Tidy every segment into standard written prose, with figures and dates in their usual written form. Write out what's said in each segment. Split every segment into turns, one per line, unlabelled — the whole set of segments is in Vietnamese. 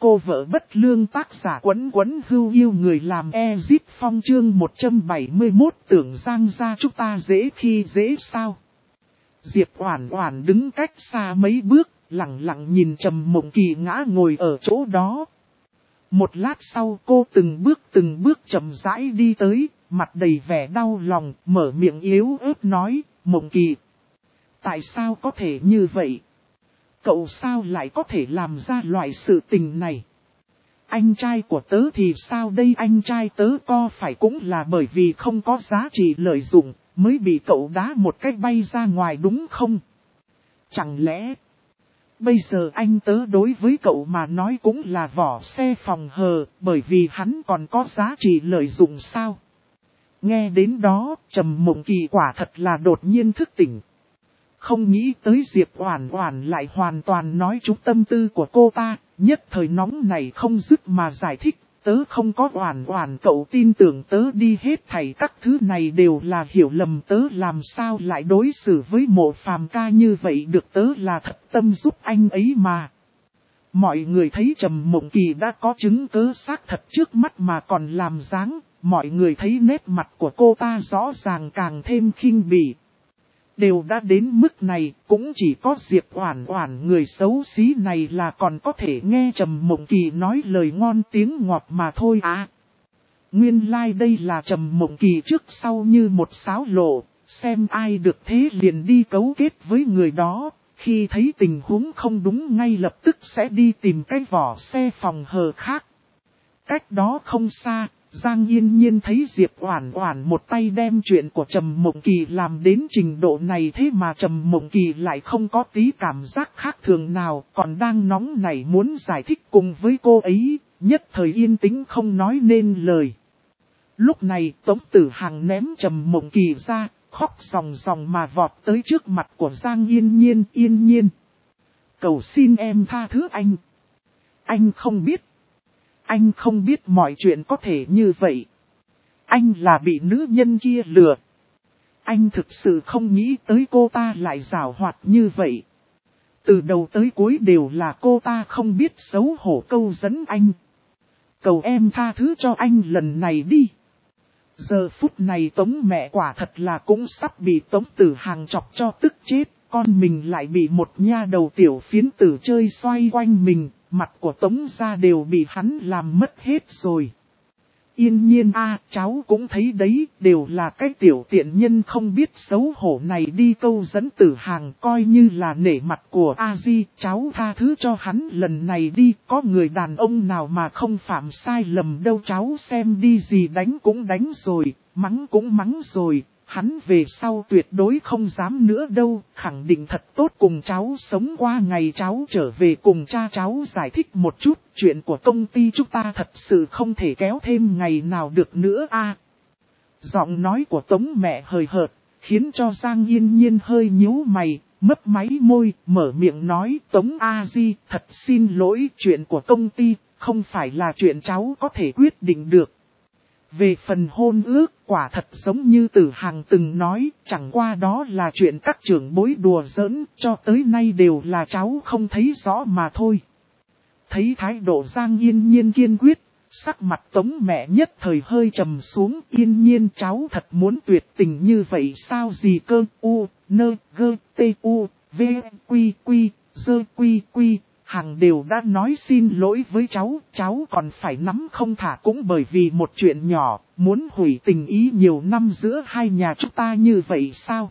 cô vợ bất lương tác giả Quấn Quấn Hưu yêu người làm Ezip Phong chương 171 tưởng Giang gia chúng ta dễ khi dễ sao. Diệp Oản Oản đứng cách xa mấy bước, lặng lặng nhìn Trầm Mộng Kỳ ngã ngồi ở chỗ đó. Một lát sau cô từng bước chậm rãi đi tới, mặt đầy vẻ đau lòng, mở miệng yếu ớt nói, Mộng Kỳ. Tại sao có thể như vậy? Cậu sao lại có thể làm ra loại sự tình này? Anh trai của tớ thì sao đây? Anh trai tớ có phải cũng là bởi vì không có giá trị lợi dụng, mới bị cậu đá một cách bay ra ngoài đúng không? Chẳng lẽ bây giờ anh tớ đối với cậu mà nói cũng là vỏ xe phòng hờ, bởi vì hắn còn có giá trị lợi dụng sao? Nghe đến đó, Trầm Mộng Kỳ quả thật là đột nhiên thức tỉnh. Không nghĩ tới Diệp Oản Oản lại hoàn toàn nói trúng tâm tư của cô ta, nhất thời nóng này không dứt mà giải thích, tớ không có Oản Oản, cậu tin tưởng tớ đi, hết thảy các thứ này đều là hiểu lầm, tớ làm sao lại đối xử với Mộ Phàm ca như vậy được, tớ là thật tâm giúp anh ấy mà. Mọi người thấy Trầm Mộng Kỳ đã có chứng cứ xác thật trước mắt mà còn làm dáng, mọi người thấy nét mặt của cô ta rõ ràng càng thêm khinh bỉ. Đều đã đến mức này, cũng chỉ có Diệp Oản Oản người xấu xí này là còn có thể nghe Trầm Mộng Kỳ nói lời ngon tiếng ngọt mà thôi à. Nguyên lai đây là Trầm Mộng Kỳ trước sau như một sáo lộ, xem ai được thế liền đi cấu kết với người đó, khi thấy tình huống không đúng ngay lập tức sẽ đi tìm cái vỏ xe phòng hờ khác. Cách đó không xa, Giang Yên Nhiên thấy Diệp Oản Oản một tay đem chuyện của Trầm Mộng Kỳ làm đến trình độ này, thế mà Trầm Mộng Kỳ lại không có tí cảm giác khác thường nào, còn đang nóng nảy muốn giải thích cùng với cô ấy, nhất thời yên tĩnh không nói nên lời. Lúc này Tống Tử Hằng ném Trầm Mộng Kỳ ra, khóc ròng ròng mà vọt tới trước mặt của Giang Yên Nhiên. Yên Nhiên, cầu xin em tha thứ anh. Anh không biết. Anh không biết mọi chuyện có thể như vậy. Anh là bị nữ nhân kia lừa. Anh thực sự không nghĩ tới cô ta lại giảo hoạt như vậy. Từ đầu tới cuối đều là cô ta không biết xấu hổ câu dẫn anh. Cầu em tha thứ cho anh lần này đi. Giờ phút này Tống mẹ quả thật là cũng sắp bị Tống Tử Hằng chọc cho tức chết. Con mình lại bị một nha đầu tiểu phiến tử chơi xoay quanh mình. Mặt của Tống gia đều bị hắn làm mất hết rồi. Yên Nhiên a, cháu cũng thấy đấy, đều là cái tiểu tiện nhân không biết xấu hổ này đi câu dẫn Tử Hằng, coi như là nể mặt của A-di, cháu tha thứ cho hắn lần này đi, có người đàn ông nào mà không phạm sai lầm đâu, cháu xem đi, gì đánh cũng đánh rồi, mắng cũng mắng rồi. Hắn về sau tuyệt đối không dám nữa đâu, khẳng định thật tốt cùng cháu sống qua ngày, cháu trở về cùng cha cháu giải thích một chút, chuyện của công ty chúng ta thật sự không thể kéo thêm ngày nào được nữa a. Giọng nói của Tống mẹ hời hợt, khiến cho Giang Yên Nhiên hơi nhíu mày, mấp máy môi, mở miệng nói, Tống A-di, thật xin lỗi, chuyện của công ty, không phải là chuyện cháu có thể quyết định được. Về phần hôn ước, quả thật giống như Tử Hằng từng nói, chẳng qua đó là chuyện các trưởng bối đùa giỡn, cho tới nay đều là cháu không thấy rõ mà thôi. Thấy thái độ Giang Yên Nhiên kiên quyết, sắc mặt Tống mẹ nhất thời hơi trầm xuống. Yên Nhiên, cháu thật muốn tuyệt tình như vậy sao? Gì cơ? U, nơ, gơ, tê, u, v, quy, quy, dơ, quy, quy. Hằng đều đã nói xin lỗi với cháu còn phải nắm không thả cũng bởi vì một chuyện nhỏ, muốn hủy tình ý nhiều năm giữa hai nhà chúng ta như vậy sao?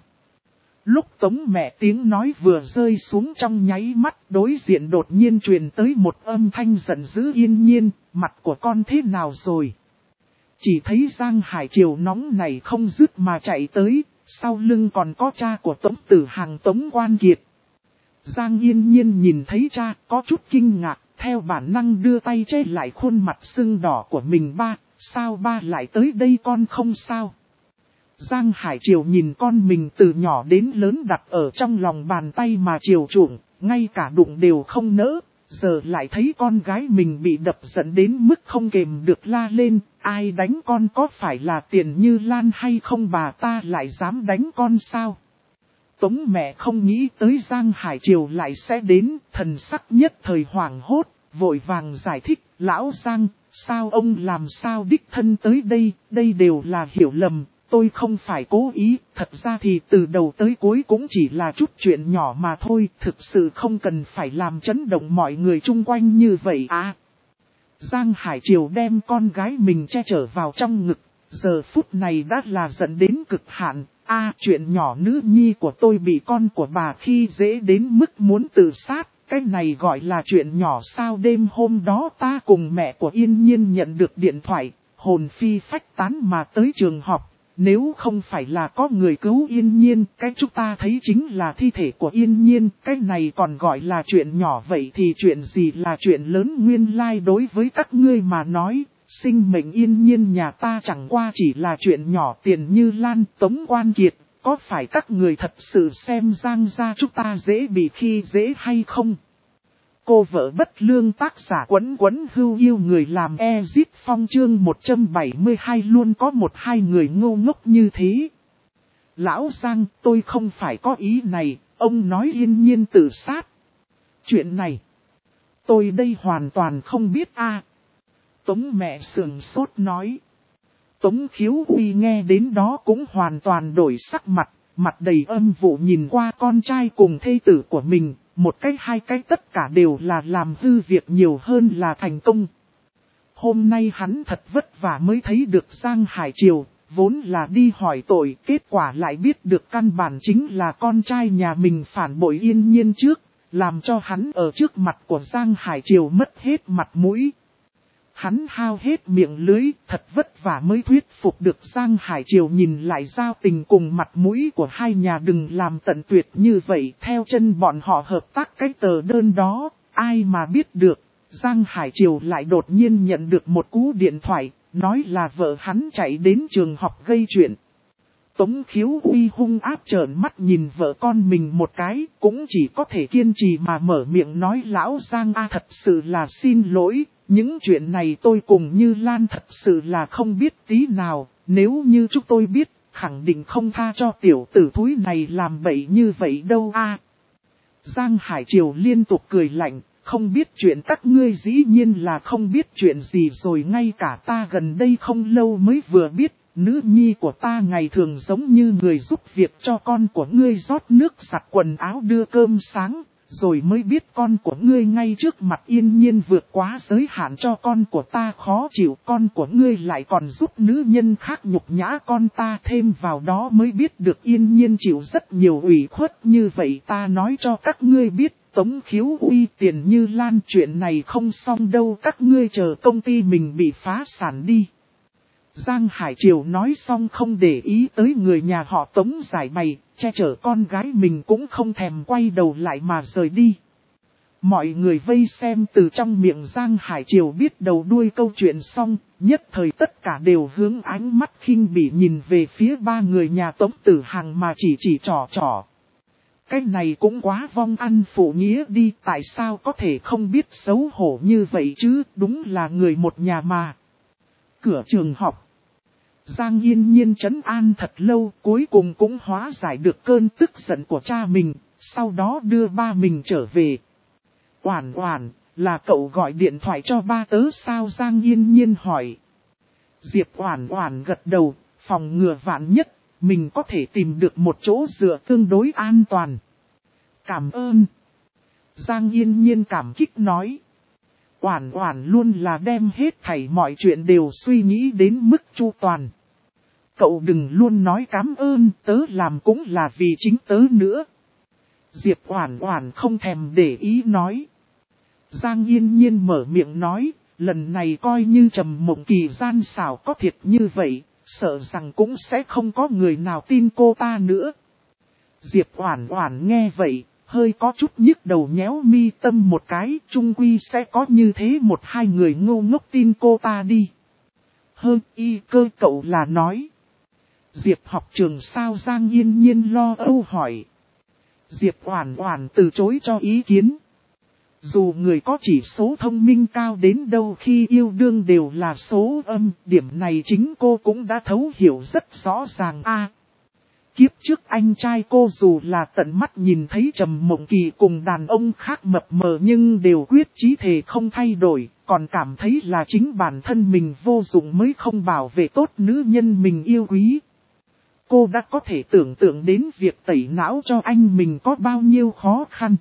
Lúc Tống mẹ tiếng nói vừa rơi xuống trong nháy mắt, đối diện đột nhiên truyền tới một âm thanh giận dữ. Yên Nhiên, mặt của con thế nào rồi? Chỉ thấy Giang Hải Triều nóng này không dứt mà chạy tới, sau lưng còn có cha của Tống Tử Hằng, Tống Quan Kiệt. Giang Yên Nhiên nhìn thấy cha có chút kinh ngạc, theo bản năng đưa tay che lại khuôn mặt sưng đỏ của mình. Ba, sao ba lại tới đây, con không sao? Giang Hải Triều nhìn con mình từ nhỏ đến lớn đặt ở trong lòng bàn tay mà chiều chuộng, ngay cả đụng đều không nỡ, giờ lại thấy con gái mình bị đập giận đến mức không kềm được la lên, ai đánh con, có phải là Tiền Như Lan hay không, bà ta lại dám đánh con sao? Tống mẹ không nghĩ tới Giang Hải Triều lại sẽ đến, thần sắc nhất thời hoảng hốt, vội vàng giải thích, lão Giang, sao ông làm sao đích thân tới đây, đây đều là hiểu lầm, tôi không phải cố ý, thật ra thì từ đầu tới cuối cũng chỉ là chút chuyện nhỏ mà thôi, thực sự không cần phải làm chấn động mọi người chung quanh như vậy à. Giang Hải Triều đem con gái mình che chở vào trong ngực, giờ phút này đã là dẫn đến cực hạn. Chuyện nhỏ nữ nhi của tôi bị con của bà khi dễ đến mức muốn tự sát, cái này gọi là chuyện nhỏ sao? Đêm hôm đó ta cùng mẹ của Yên Nhiên nhận được điện thoại, hồn phi phách tán mà tới trường học. Nếu không phải là có người cứu Yên Nhiên, cái chúng ta thấy chính là thi thể của Yên Nhiên, cái này còn gọi là chuyện nhỏ, vậy thì chuyện gì là chuyện lớn? Nguyên lai đối với các ngươi mà nói, sinh mệnh Yên Nhiên nhà ta chẳng qua chỉ là chuyện nhỏ. Tiền Như Lan, Tống Quan Kiệt, có phải các người thật sự xem Giang gia chúng ta dễ bị khi dễ hay không? Cô vợ bất lương tác giả Quấn Quấn Hưu yêu người làm Ezit Phong chương 172 luôn có một hai người ngu ngốc như thế. Lão Giang, tôi không phải có ý này, ông nói Yên Nhiên tự sát. Chuyện này, tôi đây hoàn toàn không biết a. Tống mẹ sườn sốt nói. Tống Khiếu Uy nghe đến đó cũng hoàn toàn đổi sắc mặt, mặt đầy âm vụ nhìn qua con trai cùng thê tử của mình. Một cái hai cái tất cả đều là làm hư việc nhiều hơn là thành công. Hôm nay hắn thật vất vả mới thấy được Giang Hải Triều, vốn là đi hỏi tội, kết quả lại biết được căn bản chính là con trai nhà mình phản bội Yên Nhiên trước, làm cho hắn ở trước mặt của Giang Hải Triều mất hết mặt mũi. Hắn hao hết miệng lưới, thật vất vả mới thuyết phục được Giang Hải Triều nhìn lại giao tình cùng mặt mũi của hai nhà đừng làm tận tuyệt như vậy. Theo chân bọn họ hợp tác cái tờ đơn đó, ai mà biết được, Giang Hải Triều lại đột nhiên nhận được một cú điện thoại, nói là vợ hắn chạy đến trường học gây chuyện. Tống Khiếu Uy hung ác trợn mắt nhìn vợ con mình một cái, cũng chỉ có thể kiên trì mà mở miệng nói lão Giang thật sự là xin lỗi. Những chuyện này tôi cùng Như Lan thật sự là không biết tí nào, nếu như chúng tôi biết, khẳng định không tha cho tiểu tử thúi này làm bậy như vậy đâu a. Giang Hải Triều liên tục cười lạnh, không biết chuyện các ngươi dĩ nhiên là không biết chuyện gì rồi, ngay cả ta gần đây không lâu mới vừa biết, nữ nhi của ta ngày thường giống như người giúp việc cho con của ngươi rót nước giặt quần áo đưa cơm sáng. Rồi mới biết con của ngươi ngay trước mặt Yên Nhiên vượt quá giới hạn cho con của ta khó chịu, con của ngươi lại còn giúp nữ nhân khác nhục nhã con ta, thêm vào đó mới biết được Yên Nhiên chịu rất nhiều ủy khuất như vậy. Ta nói cho các ngươi biết, Tống Khiếu Uy, Tiền Như Lan, chuyện này không xong đâu, các ngươi chờ công ty mình bị phá sản đi. Giang Hải Triều nói xong không để ý tới người nhà họ Tống giải bày, che chở con gái mình cũng không thèm quay đầu lại mà rời đi. Mọi người vây xem từ trong miệng Giang Hải Triều biết đầu đuôi câu chuyện xong, nhất thời tất cả đều hướng ánh mắt khinh bỉ nhìn về phía ba người nhà Tống Tử Hằng mà chỉ trò. Cái này cũng quá vong ăn phụ nghĩa đi, tại sao có thể không biết xấu hổ như vậy chứ, đúng là người một nhà mà. Cửa trường học, Giang Yên Nhiên trấn an thật lâu, cuối cùng cũng hóa giải được cơn tức giận của cha mình, sau đó đưa ba mình trở về. Oản Oản, là cậu gọi điện thoại cho ba tớ sao? Giang Yên Nhiên hỏi. Diệp Oản Oản gật đầu, phòng ngừa vạn nhất, mình có thể tìm được một chỗ dựa tương đối an toàn. Cảm ơn. Giang Yên Nhiên cảm kích nói. Oản Oản luôn là đem hết thảy mọi chuyện đều suy nghĩ đến mức chu toàn. Cậu đừng luôn nói cảm ơn, tớ làm cũng là vì chính tớ nữa. Diệp Oản Oản không thèm để ý nói. Giang Yên Nhiên mở miệng nói, lần này coi như Trầm Mộng Kỳ gian xảo có thiệt như vậy, sợ rằng cũng sẽ không có người nào tin cô ta nữa. Diệp Oản Oản nghe vậy, hơi có chút nhức đầu, nhéo mi tâm một cái, chung quy sẽ có như thế một hai người ngu ngốc tin cô ta đi. Y cơ cậu là nói. Diệp học trường sao? Giang Yên Nhiên lo âu hỏi. Diệp Oản Oản từ chối cho ý kiến. Dù người có chỉ số thông minh cao đến đâu khi yêu đương đều là số âm, điểm này chính cô cũng đã thấu hiểu rất rõ ràng a. Kiếp trước anh trai cô dù là tận mắt nhìn thấy Trầm Mộng Kỳ cùng đàn ông khác mập mờ nhưng đều quyết chí thề không thay đổi, còn cảm thấy là chính bản thân mình vô dụng mới không bảo vệ tốt nữ nhân mình yêu quý. Cô đã có thể tưởng tượng đến việc tẩy não cho anh mình có bao nhiêu khó khăn.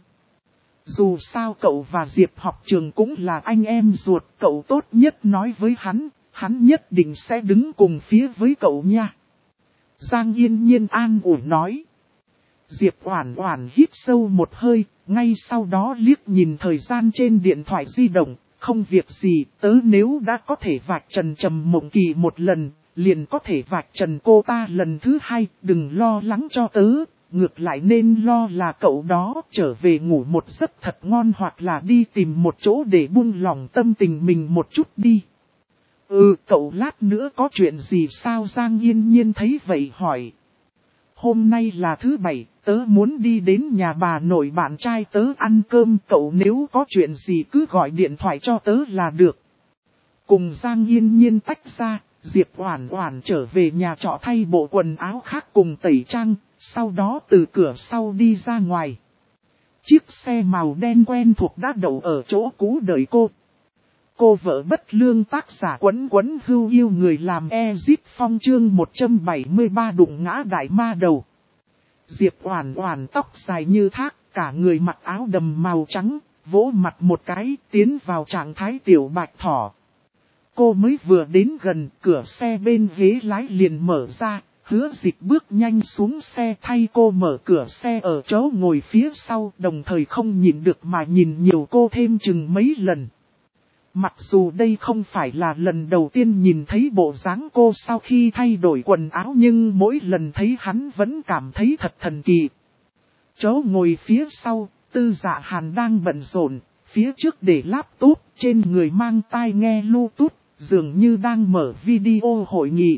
Dù sao cậu và Diệp học trường cũng là anh em ruột, cậu tốt nhất nói với hắn nhất định sẽ đứng cùng phía với cậu nha. Giang Yên Nhiên an ủi nói. Diệp Oản Oản hít sâu một hơi, ngay sau đó liếc nhìn thời gian trên điện thoại di động, không việc gì, tớ nếu đã có thể vạch trần Trầm Mộng Kỳ một lần, liền có thể vạch trần cô ta lần thứ hai, đừng lo lắng cho tớ, ngược lại nên lo là cậu đó trở về ngủ một giấc thật ngon hoặc là đi tìm một chỗ để buông lòng tâm tình mình một chút đi. Cậu lát nữa có chuyện gì sao? Giang Yên Nhiên thấy vậy hỏi. Hôm nay là thứ bảy, tớ muốn đi đến nhà bà nội bạn trai tớ ăn cơm, cậu nếu có chuyện gì cứ gọi điện thoại cho tớ là được. Cùng Giang Yên Nhiên tách ra, Diệp Oản Oản trở về nhà trọ thay bộ quần áo khác cùng tẩy trang, sau đó từ cửa sau đi ra ngoài. Chiếc xe màu đen quen thuộc đã đậu ở chỗ cũ đợi cô. Cô vợ bất lương tác giả Quấn Quấn Hưu Yêu người làm Ezip Phong chương 173 đụng ngã đại ma đầu. Diệp Oản Oản tóc dài như thác, cả người mặc áo đầm màu trắng, vỗ mặt một cái, tiến vào trạng thái tiểu bạch thỏ. Cô mới vừa đến gần, cửa xe bên ghế lái liền mở ra, Hứa Dịch bước nhanh xuống xe thay cô mở cửa xe ở chỗ ngồi phía sau, đồng thời không nhịn được mà nhìn nhiều cô thêm chừng mấy lần. Mặc dù đây không phải là lần đầu tiên nhìn thấy bộ dáng cô sau khi thay đổi quần áo nhưng mỗi lần thấy hắn vẫn cảm thấy thật thần kỳ. Chỗ ngồi phía sau, Tư Dạ Hàn đang bận rộn, phía trước để laptop, trên người mang tai nghe Bluetooth, dường như đang mở video hội nghị.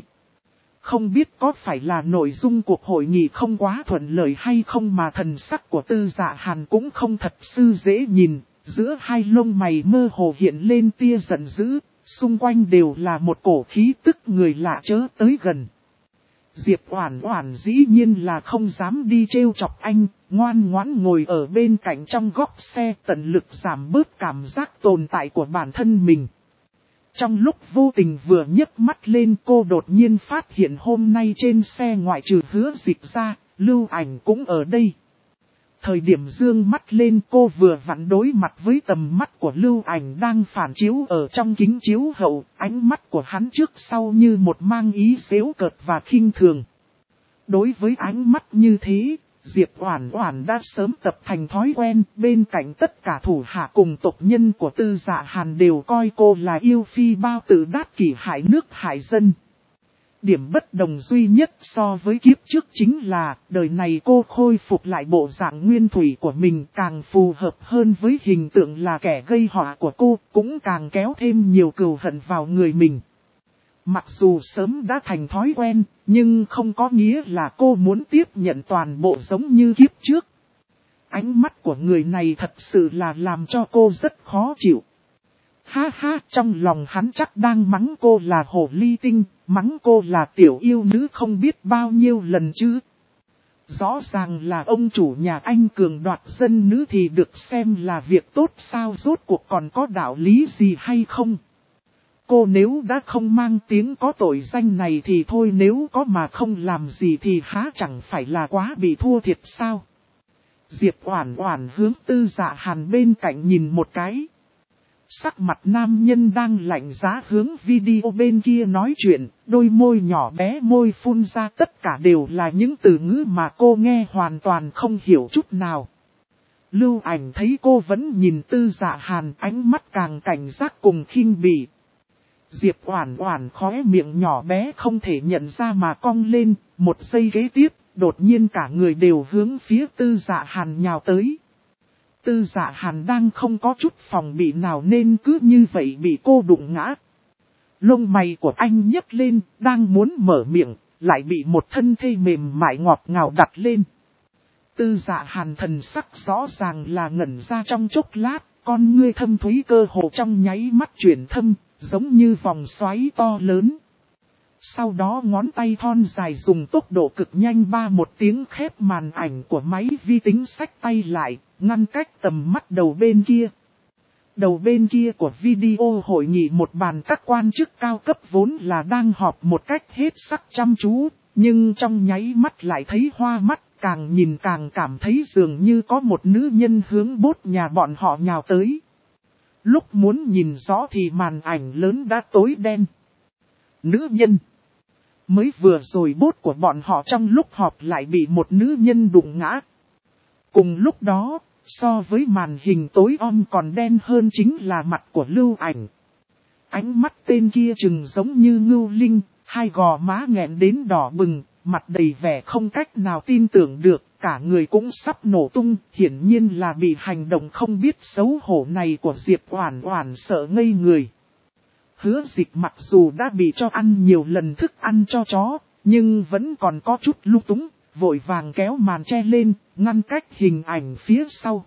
Không biết có phải là nội dung cuộc hội nghị không quá thuận lợi hay không mà thần sắc của Tư Dạ Hàn cũng không thật sự dễ nhìn. Giữa hai lông mày mơ hồ hiện lên tia giận dữ, xung quanh đều là một cổ khí tức người lạ chớ tới gần. Diệp Oản Oản dĩ nhiên là không dám đi trêu chọc anh, ngoan ngoãn ngồi ở bên cạnh trong góc xe tận lực giảm bớt cảm giác tồn tại của bản thân mình. Trong lúc vô tình vừa nhấc mắt lên cô đột nhiên phát hiện hôm nay trên xe ngoại trừ Hứa Dịch ra, Lưu Ảnh cũng ở đây. Thời điểm dương mắt lên cô vừa vặn đối mặt với tầm mắt của Lưu Ảnh đang phản chiếu ở trong kính chiếu hậu, ánh mắt của hắn trước sau như một mang ý giễu cợt và khinh thường. Đối với ánh mắt như thế, Diệp Oản Oản đã sớm tập thành thói quen, bên cạnh tất cả thủ hạ cùng tộc nhân của Tư Dạ Hàn đều coi cô là yêu phi bao tử đát kỷ hại nước hại dân. Điểm bất đồng duy nhất so với kiếp trước chính là, đời này cô khôi phục lại bộ dạng nguyên thủy của mình càng phù hợp hơn với hình tượng là kẻ gây họa của cô, cũng càng kéo thêm nhiều cừu hận vào người mình. Mặc dù sớm đã thành thói quen, nhưng không có nghĩa là cô muốn tiếp nhận toàn bộ giống như kiếp trước. Ánh mắt của người này thật sự là làm cho cô rất khó chịu. Ha ha, trong lòng hắn chắc đang mắng cô là hồ ly tinh, mắng cô là tiểu yêu nữ không biết bao nhiêu lần chứ. Rõ ràng là ông chủ nhà anh cường đoạt dân nữ thì được xem là việc tốt sao, rốt cuộc còn có đạo lý gì hay không. Cô nếu đã không mang tiếng có tội danh này thì thôi, nếu có mà không làm gì thì há chẳng phải là quá bị thua thiệt sao. Diệp Oản Oản hướng Tư Dạ Hàn bên cạnh nhìn một cái. Sắc mặt nam nhân đang lạnh giá hướng video bên kia nói chuyện, đôi môi nhỏ bé môi phun ra tất cả đều là những từ ngữ mà cô nghe hoàn toàn không hiểu chút nào. Lưu Ảnh thấy cô vẫn nhìn Tư Dạ Hàn, ánh mắt càng cảnh giác cùng khinh bỉ. Diệp Oản Oản khóe miệng nhỏ bé không thể nhận ra mà cong lên, một giây kế tiếp, đột nhiên cả người đều hướng phía Tư Dạ Hàn nhào tới. Tư Dạ Hàn đang không có chút phòng bị nào nên cứ như vậy bị cô đụng ngã. Lông mày của anh nhấc lên, đang muốn mở miệng, lại bị một thân thây mềm mại ngọt ngào đặt lên. Tư Dạ Hàn thần sắc rõ ràng là ngẩn ra trong chốc lát, con ngươi thâm thúy cơ hồ trong nháy mắt chuyển thâm, giống như vòng xoáy to lớn. Sau đó ngón tay thon dài dùng tốc độ cực nhanh ba một tiếng khép màn ảnh của máy vi tính xách tay lại, ngăn cách tầm mắt đầu bên kia. Đầu bên kia của video hội nghị một bàn các quan chức cao cấp vốn là đang họp một cách hết sắc chăm chú, nhưng trong nháy mắt lại thấy hoa mắt, càng nhìn càng cảm thấy dường như có một nữ nhân hướng bốt nhà bọn họ nhào tới. Lúc muốn nhìn rõ thì màn ảnh lớn đã tối đen. Nữ nhân. Mới vừa rồi bốt của bọn họ trong lúc họp lại bị một nữ nhân đụng ngã. Cùng lúc đó, so với màn hình tối om còn đen hơn chính là mặt của Lưu Ảnh. Ánh mắt tên kia trừng giống như ngưu linh, hai gò má nghẹn đến đỏ bừng, mặt đầy vẻ không cách nào tin tưởng được, cả người cũng sắp nổ tung, hiển nhiên là bị hành động không biết xấu hổ này của Diệp Oản Oản sợ ngây người. Hứa Dịch mặc dù đã bị cho ăn nhiều lần thức ăn cho chó, nhưng vẫn còn có chút lung túng, vội vàng kéo màn che lên, ngăn cách hình ảnh phía sau.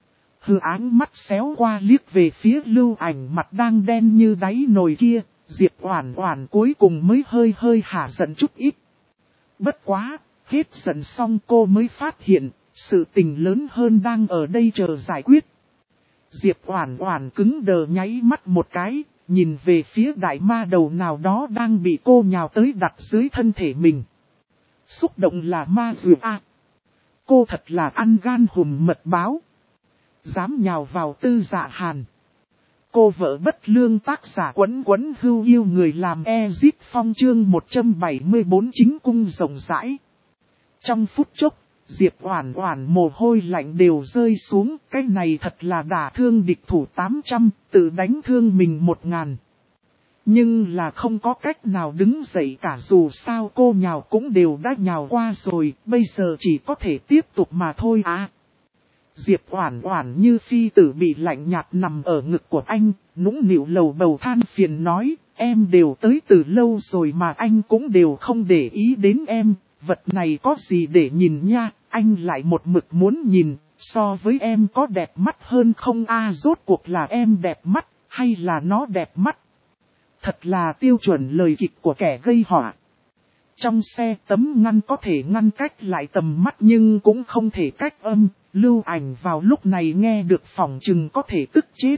Hư áng mắt xéo qua liếc về phía Lưu Ảnh mặt đang đen như đáy nồi kia, Diệp Oản Oản cuối cùng mới hơi hả giận chút ít. Bất quá, hết giận xong cô mới phát hiện, sự tình lớn hơn đang ở đây chờ giải quyết. Diệp Oản Oản cứng đờ nháy mắt một cái, nhìn về phía đại ma đầu nào đó đang bị cô nhào tới đặt dưới thân thể mình. Xúc động là ma dược a. Cô thật là ăn gan hùm mật báo. Dám nhào vào Tư Dạ Hàn. Cô vợ bất lương tác giả Quấn Quấn Hưu Yêu người làm Ezip Phong chương 174 chính cung rộng rãi. Trong phút chốc, Diệp Oản Oản mồ hôi lạnh đều rơi xuống, cái này thật là đả thương địch thủ 800, tự đánh thương mình 1000. Nhưng là không có cách nào đứng dậy cả, dù sao cô nhào cũng đều đã nhào qua rồi, bây giờ chỉ có thể tiếp tục mà thôi à. Diệp Oản Oản như phi tử bị lạnh nhạt nằm ở ngực của anh, nũng nịu lầu bầu than phiền nói, em đều tới từ lâu rồi mà anh cũng đều không để ý đến em, vật này có gì để nhìn nha, anh lại một mực muốn nhìn, so với em có đẹp mắt hơn không a, rốt cuộc là em đẹp mắt, hay là nó đẹp mắt. Thật là tiêu chuẩn lời kịch của kẻ gây họa. Trong xe tấm ngăn có thể ngăn cách lại tầm mắt nhưng cũng không thể cách âm, Lưu Ảnh vào lúc này nghe được phỏng chừng có thể tức chết.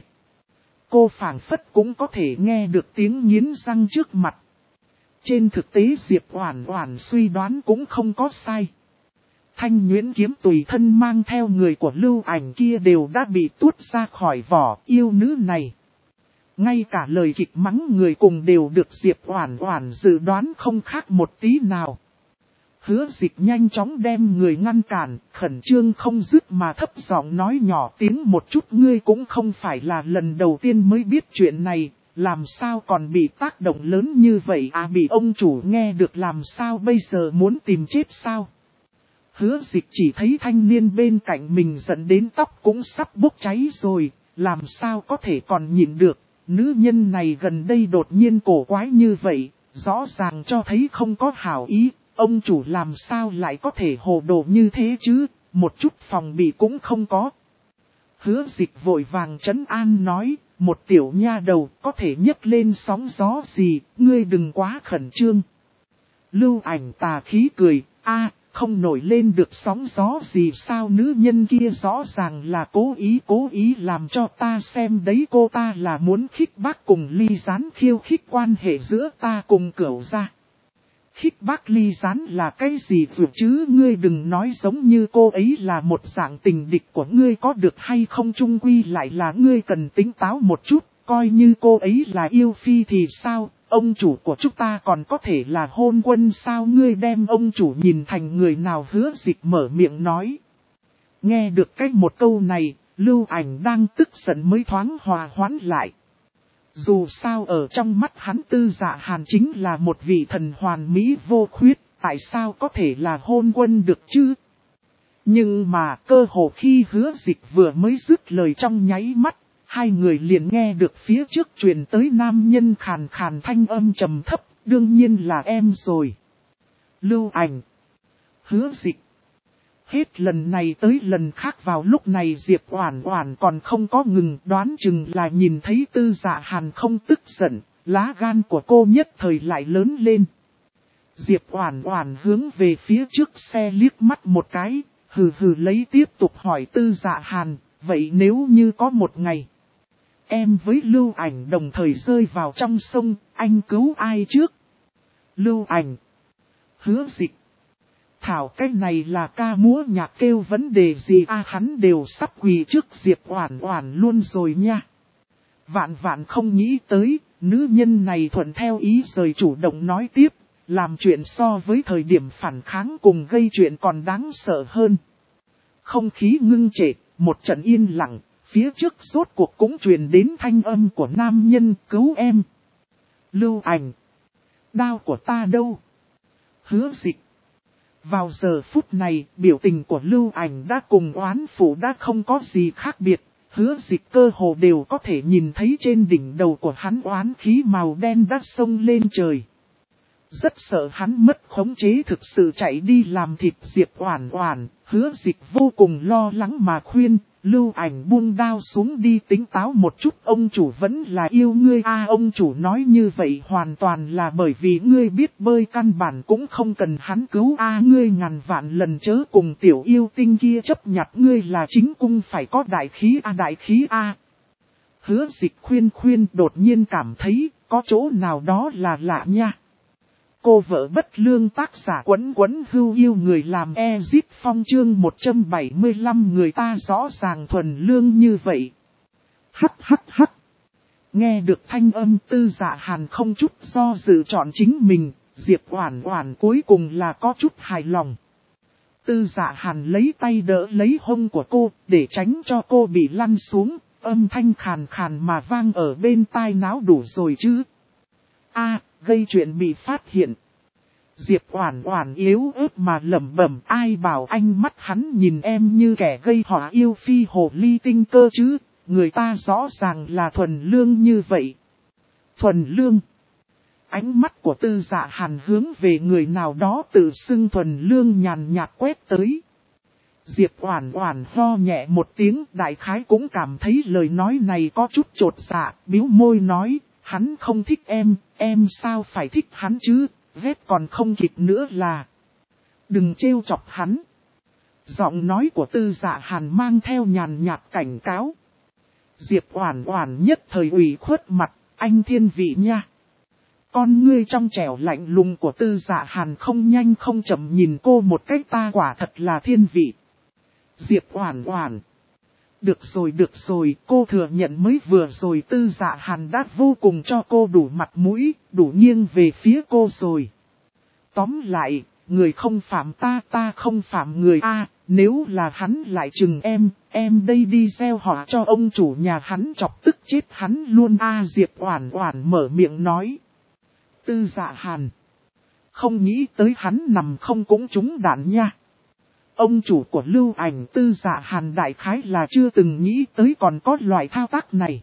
Cô phảng phất cũng có thể nghe được tiếng nghiến răng trước mặt. Trên thực tế Diệp Oản Oản suy đoán cũng không có sai. Thanh nhuyễn kiếm tùy thân mang theo người của Lưu Ảnh kia đều đã bị tuốt ra khỏi vỏ, yêu nữ này. Ngay cả lời kịch mắng người cùng đều được Diệp Oản Oản dự đoán không khác một tí nào. Hứa Dịch nhanh chóng đem người ngăn cản, khẩn trương không dứt mà thấp giọng nói nhỏ tiếng một chút, ngươi cũng không phải là lần đầu tiên mới biết chuyện này, làm sao còn bị tác động lớn như vậy à, bị ông chủ nghe được làm sao bây giờ muốn tìm chết sao. Hứa Dịch chỉ thấy thanh niên bên cạnh mình giận đến tóc cũng sắp bốc cháy rồi, làm sao có thể còn nhịn được. Nữ nhân này gần đây đột nhiên cổ quái như vậy, rõ ràng cho thấy không có hảo ý, ông chủ làm sao lại có thể hồ đồ như thế chứ, một chút phòng bị cũng không có. Hứa Dịch vội vàng trấn an nói, một tiểu nha đầu có thể nhấc lên sóng gió gì, ngươi đừng quá khẩn trương. Lưu Ảnh tà khí cười, a, không nổi lên được sóng gió gì sao, nữ nhân kia rõ ràng là cố ý làm cho ta xem đấy, cô ta là muốn khích bác cùng Ly Gián khiêu khích quan hệ giữa ta cùng Cửu gia. Khích bác Ly Gián là cái gì vượt chứ, ngươi đừng nói giống như cô ấy là một dạng tình địch của ngươi có được hay không, chung quy lại là ngươi cần tính táo một chút, coi như cô ấy là yêu phi thì sao. Ông chủ của chúng ta còn có thể là hôn quân sao, ngươi đem ông chủ nhìn thành người nào, Hứa Dịch mở miệng nói. Nghe được cái một câu này, Lưu Ảnh đang tức giận mới thoáng hòa hoãn lại. Dù sao ở trong mắt hắn Tư Dạ Hàn chính là một vị thần hoàn mỹ vô khuyết, tại sao có thể là hôn quân được chứ? Nhưng mà cơ hồ khi Hứa Dịch vừa mới dứt lời trong nháy mắt, hai người liền nghe được phía trước truyền tới nam nhân khàn khàn thanh âm trầm thấp, đương nhiên là em rồi. Lưu Ảnh, Hứa Dịch. Hết lần này tới lần khác vào lúc này Diệp Oản Oản còn không có ngừng, đoán chừng là nhìn thấy Tư Dạ Hàn không tức giận, lá gan của cô nhất thời lại lớn lên. Diệp Oản Oản hướng về phía trước xe liếc mắt một cái, hừ hừ lấy tiếp tục hỏi Tư Dạ Hàn, vậy nếu như có một ngày, em với Lưu Ảnh đồng thời rơi vào trong sông, anh cứu ai trước? Lưu Ảnh, Hứa Dịch. Thảo cái này là ca múa nhạc kêu vấn đề gì hắn đều sắp quỳ trước Diệp Oản Oản luôn rồi nha. Vạn vạn không nghĩ tới, nữ nhân này thuận theo ý rời chủ động nói tiếp, làm chuyện so với thời điểm phản kháng cùng gây chuyện còn đáng sợ hơn. Không khí ngưng trệ, một trận yên lặng, phía trước rốt cuộc cũng truyền đến thanh âm của nam nhân cứu em. Lưu Ảnh, đao của ta đâu? Hứa Dịch. Vào giờ phút này, biểu tình của Lưu Ảnh đã cùng oán phụ đã không có gì khác biệt. Hứa Dịch cơ hồ đều có thể nhìn thấy trên đỉnh đầu của hắn oán khí màu đen đã xông lên trời. Rất sợ hắn mất khống chế thực sự chạy đi làm thịt Diệp Oản Oản. Hứa Dịch vô cùng lo lắng mà khuyên, Lưu Ảnh buông đao xuống đi tính táo một chút, ông chủ vẫn là yêu ngươi ông chủ nói như vậy hoàn toàn là bởi vì ngươi biết bơi, căn bản cũng không cần hắn cứu ngươi ngàn vạn lần chớ cùng tiểu yêu tinh kia chấp nhặt, ngươi là chính cung phải có đại khí đại khí Hứa Dịch khuyên đột nhiên cảm thấy có chỗ nào đó là lạ nha. Cô vợ bất lương tác giả Quấn Hưu yêu người làm Ezip Phong chương 175 người ta rõ ràng thuần lương như vậy. Hắc. Nghe được thanh âm Tư Dạ Hàn không chút do dự chọn chính mình, Diệp Oản Oản cuối cùng là có chút hài lòng. Tư Dạ Hàn lấy tay đỡ lấy hông của cô để tránh cho cô bị lăn xuống, âm thanh khàn khàn mà vang ở bên tai náo đủ rồi chứ. Gây chuyện bị phát hiện. Diệp Oản Oản yếu ớt mà lẩm bẩm, ai bảo ánh mắt hắn nhìn em như kẻ gây họa yêu phi hồ ly tinh cơ chứ, người ta rõ ràng là thuần lương như vậy. Thuần lương. Ánh mắt của Tư Dạ Hàn hướng về người nào đó tự xưng thuần lương nhàn nhạt quét tới. Diệp Oản Oản ho nhẹ một tiếng, đại khái cũng cảm thấy lời nói này có chút chột dạ, bĩu môi nói, hắn không thích em sao phải thích hắn chứ, vết còn không kịp nữa là. Đừng trêu chọc hắn. Giọng nói của Tư Dạ Hàn mang theo nhàn nhạt cảnh cáo. Diệp Oản Oản nhất thời ủy khuất mặt, anh thiên vị nha. Con ngươi trong trẻo lạnh lùng của Tư Dạ Hàn không nhanh không chậm nhìn cô một cách, ta quả thật là thiên vị. Diệp Oản Oản. Được rồi, cô thừa nhận mới vừa rồi Tư Dạ Hàn đã vô cùng cho cô đủ mặt mũi, đủ nghiêng về phía cô rồi. Tóm lại, người không phạm ta không phạm người nếu là hắn lại chừng em đây đi gieo họa cho ông chủ nhà hắn chọc tức chết hắn luôn Diệp Oản Oản mở miệng nói. Tư Dạ Hàn. Không nghĩ tới hắn nằm không cũng trúng đạn nha. Ông chủ của Lưu Ảnh Tư Dạ Hàn đại khái là chưa từng nghĩ tới còn có loại thao tác này.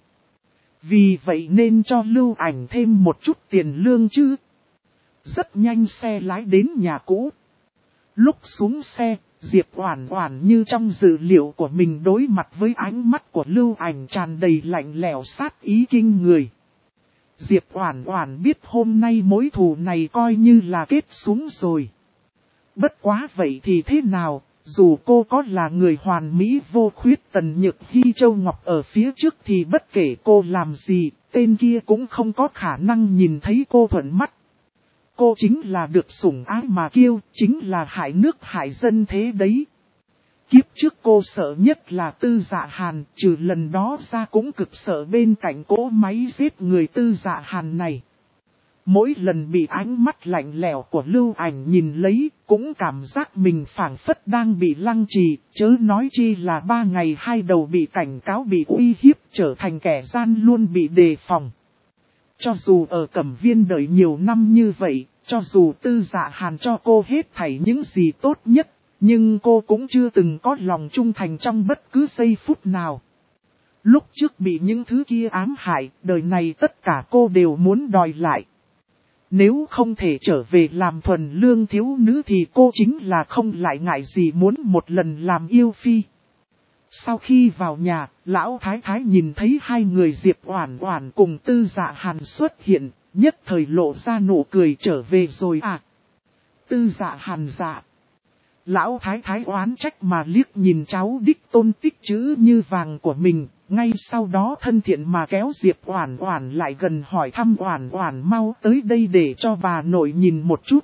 Vì vậy nên cho Lưu Ảnh thêm một chút tiền lương chứ. Rất nhanh xe lái đến nhà cũ. Lúc xuống xe, Diệp Oản Oản như trong dự liệu của mình đối mặt với ánh mắt của Lưu Ảnh tràn đầy lạnh lẽo sát ý kinh người. Diệp Oản Oản biết hôm nay mối thù này coi như là kết xuống rồi. Bất quá vậy thì thế nào, dù cô có là người hoàn mỹ vô khuyết Tần Nhược Hi Châu Ngọc ở phía trước thì bất kể cô làm gì, tên kia cũng không có khả năng nhìn thấy cô thuận mắt. Cô chính là được sủng ái mà kiêu, chính là hại nước hại dân thế đấy. Kiếp trước cô sợ nhất là Tư Dạ Hàn, trừ lần đó ra cũng cực sợ bên cạnh cỗ máy giết người Tư Dạ Hàn này. Mỗi lần bị ánh mắt lạnh lẽo của Lưu Ảnh nhìn lấy, cũng cảm giác mình phảng phất đang bị lăng trì, chớ nói chi là 3 ngày 2 đầu bị cảnh cáo bị uy hiếp trở thành kẻ gian luôn bị đề phòng. Cho dù ở Cẩm Viên đợi nhiều năm như vậy, cho dù Tư Dạ Hàn cho cô hết thảy những gì tốt nhất, nhưng cô cũng chưa từng có lòng trung thành trong bất cứ giây phút nào. Lúc trước bị những thứ kia ám hại, đời này tất cả cô đều muốn đòi lại. Nếu không thể trở về làm thuần lương thiếu nữ thì cô chính là không lại ngại gì muốn một lần làm yêu phi. Sau khi vào nhà, lão thái thái nhìn thấy hai người Diệp Oản Oản cùng Tư Dạ Hàn xuất hiện, nhất thời lộ ra nụ cười trở về rồi Tư Dạ Hàn dạ. Lão thái thái oán trách mà liếc nhìn cháu đích tôn tích chữ như vàng của mình, ngay sau đó thân thiện mà kéo Diệp Oản Oản lại gần hỏi thăm Oản Oản mau tới đây để cho bà nội nhìn một chút.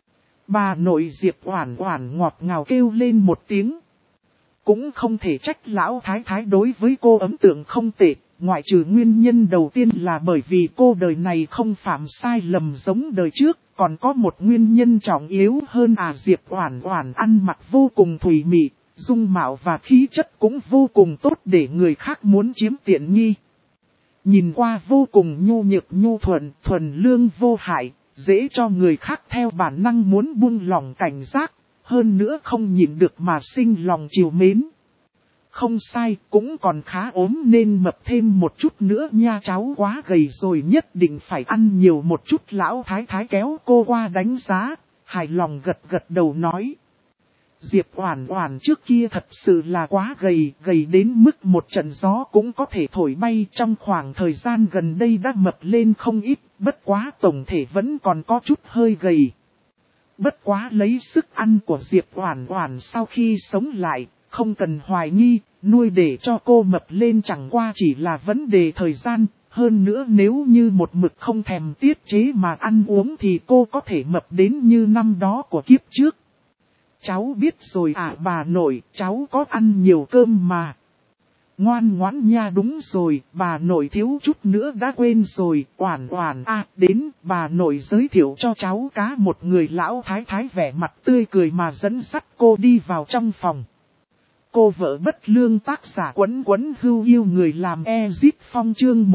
Bà nội Diệp Oản Oản ngọt ngào kêu lên một tiếng. Cũng không thể trách lão thái thái đối với cô ấn tượng không tệ, ngoại trừ nguyên nhân đầu tiên là bởi vì cô đời này không phạm sai lầm giống đời trước, còn có một nguyên nhân trọng yếu hơn Diệp Oản Oản ăn mặc vô cùng thùy mị, dung mạo và khí chất cũng vô cùng tốt để người khác muốn chiếm tiện nghi. Nhìn qua vô cùng nhu nhược nhu thuần, thuần lương vô hại, dễ cho người khác theo bản năng muốn buông lòng cảnh giác, hơn nữa không nhịn được mà sinh lòng trìu mến. Không sai, cũng còn khá ốm nên mập thêm một chút nữa nha, cháu quá gầy rồi nhất định phải ăn nhiều một chút. Lão thái thái kéo cô qua đánh giá, hài lòng gật gật đầu nói. Diệp Oản Oản trước kia thật sự là quá gầy, gầy đến mức một trận gió cũng có thể thổi bay, trong khoảng thời gian gần đây đã mập lên không ít, bất quá tổng thể vẫn còn có chút hơi gầy. Bất quá lấy sức ăn của Diệp Oản Oản sau khi sống lại, không cần hoài nghi, nuôi để cho cô mập lên chẳng qua chỉ là vấn đề thời gian, hơn nữa nếu như một mực không thèm tiết chế mà ăn uống thì cô có thể mập đến như năm đó của kiếp trước. Cháu biết rồi bà nội, cháu có ăn nhiều cơm mà. Ngoan ngoãn nha, đúng rồi, bà nội thiếu chút nữa đã quên rồi, Oản Oản đến, bà nội giới thiệu cho cháu cá một người. Lão thái thái vẻ mặt tươi cười mà dẫn dắt cô đi vào trong phòng. Cô vợ bất lương tác giả Quấn Quấn Hưu yêu người làm Ezit Phong chương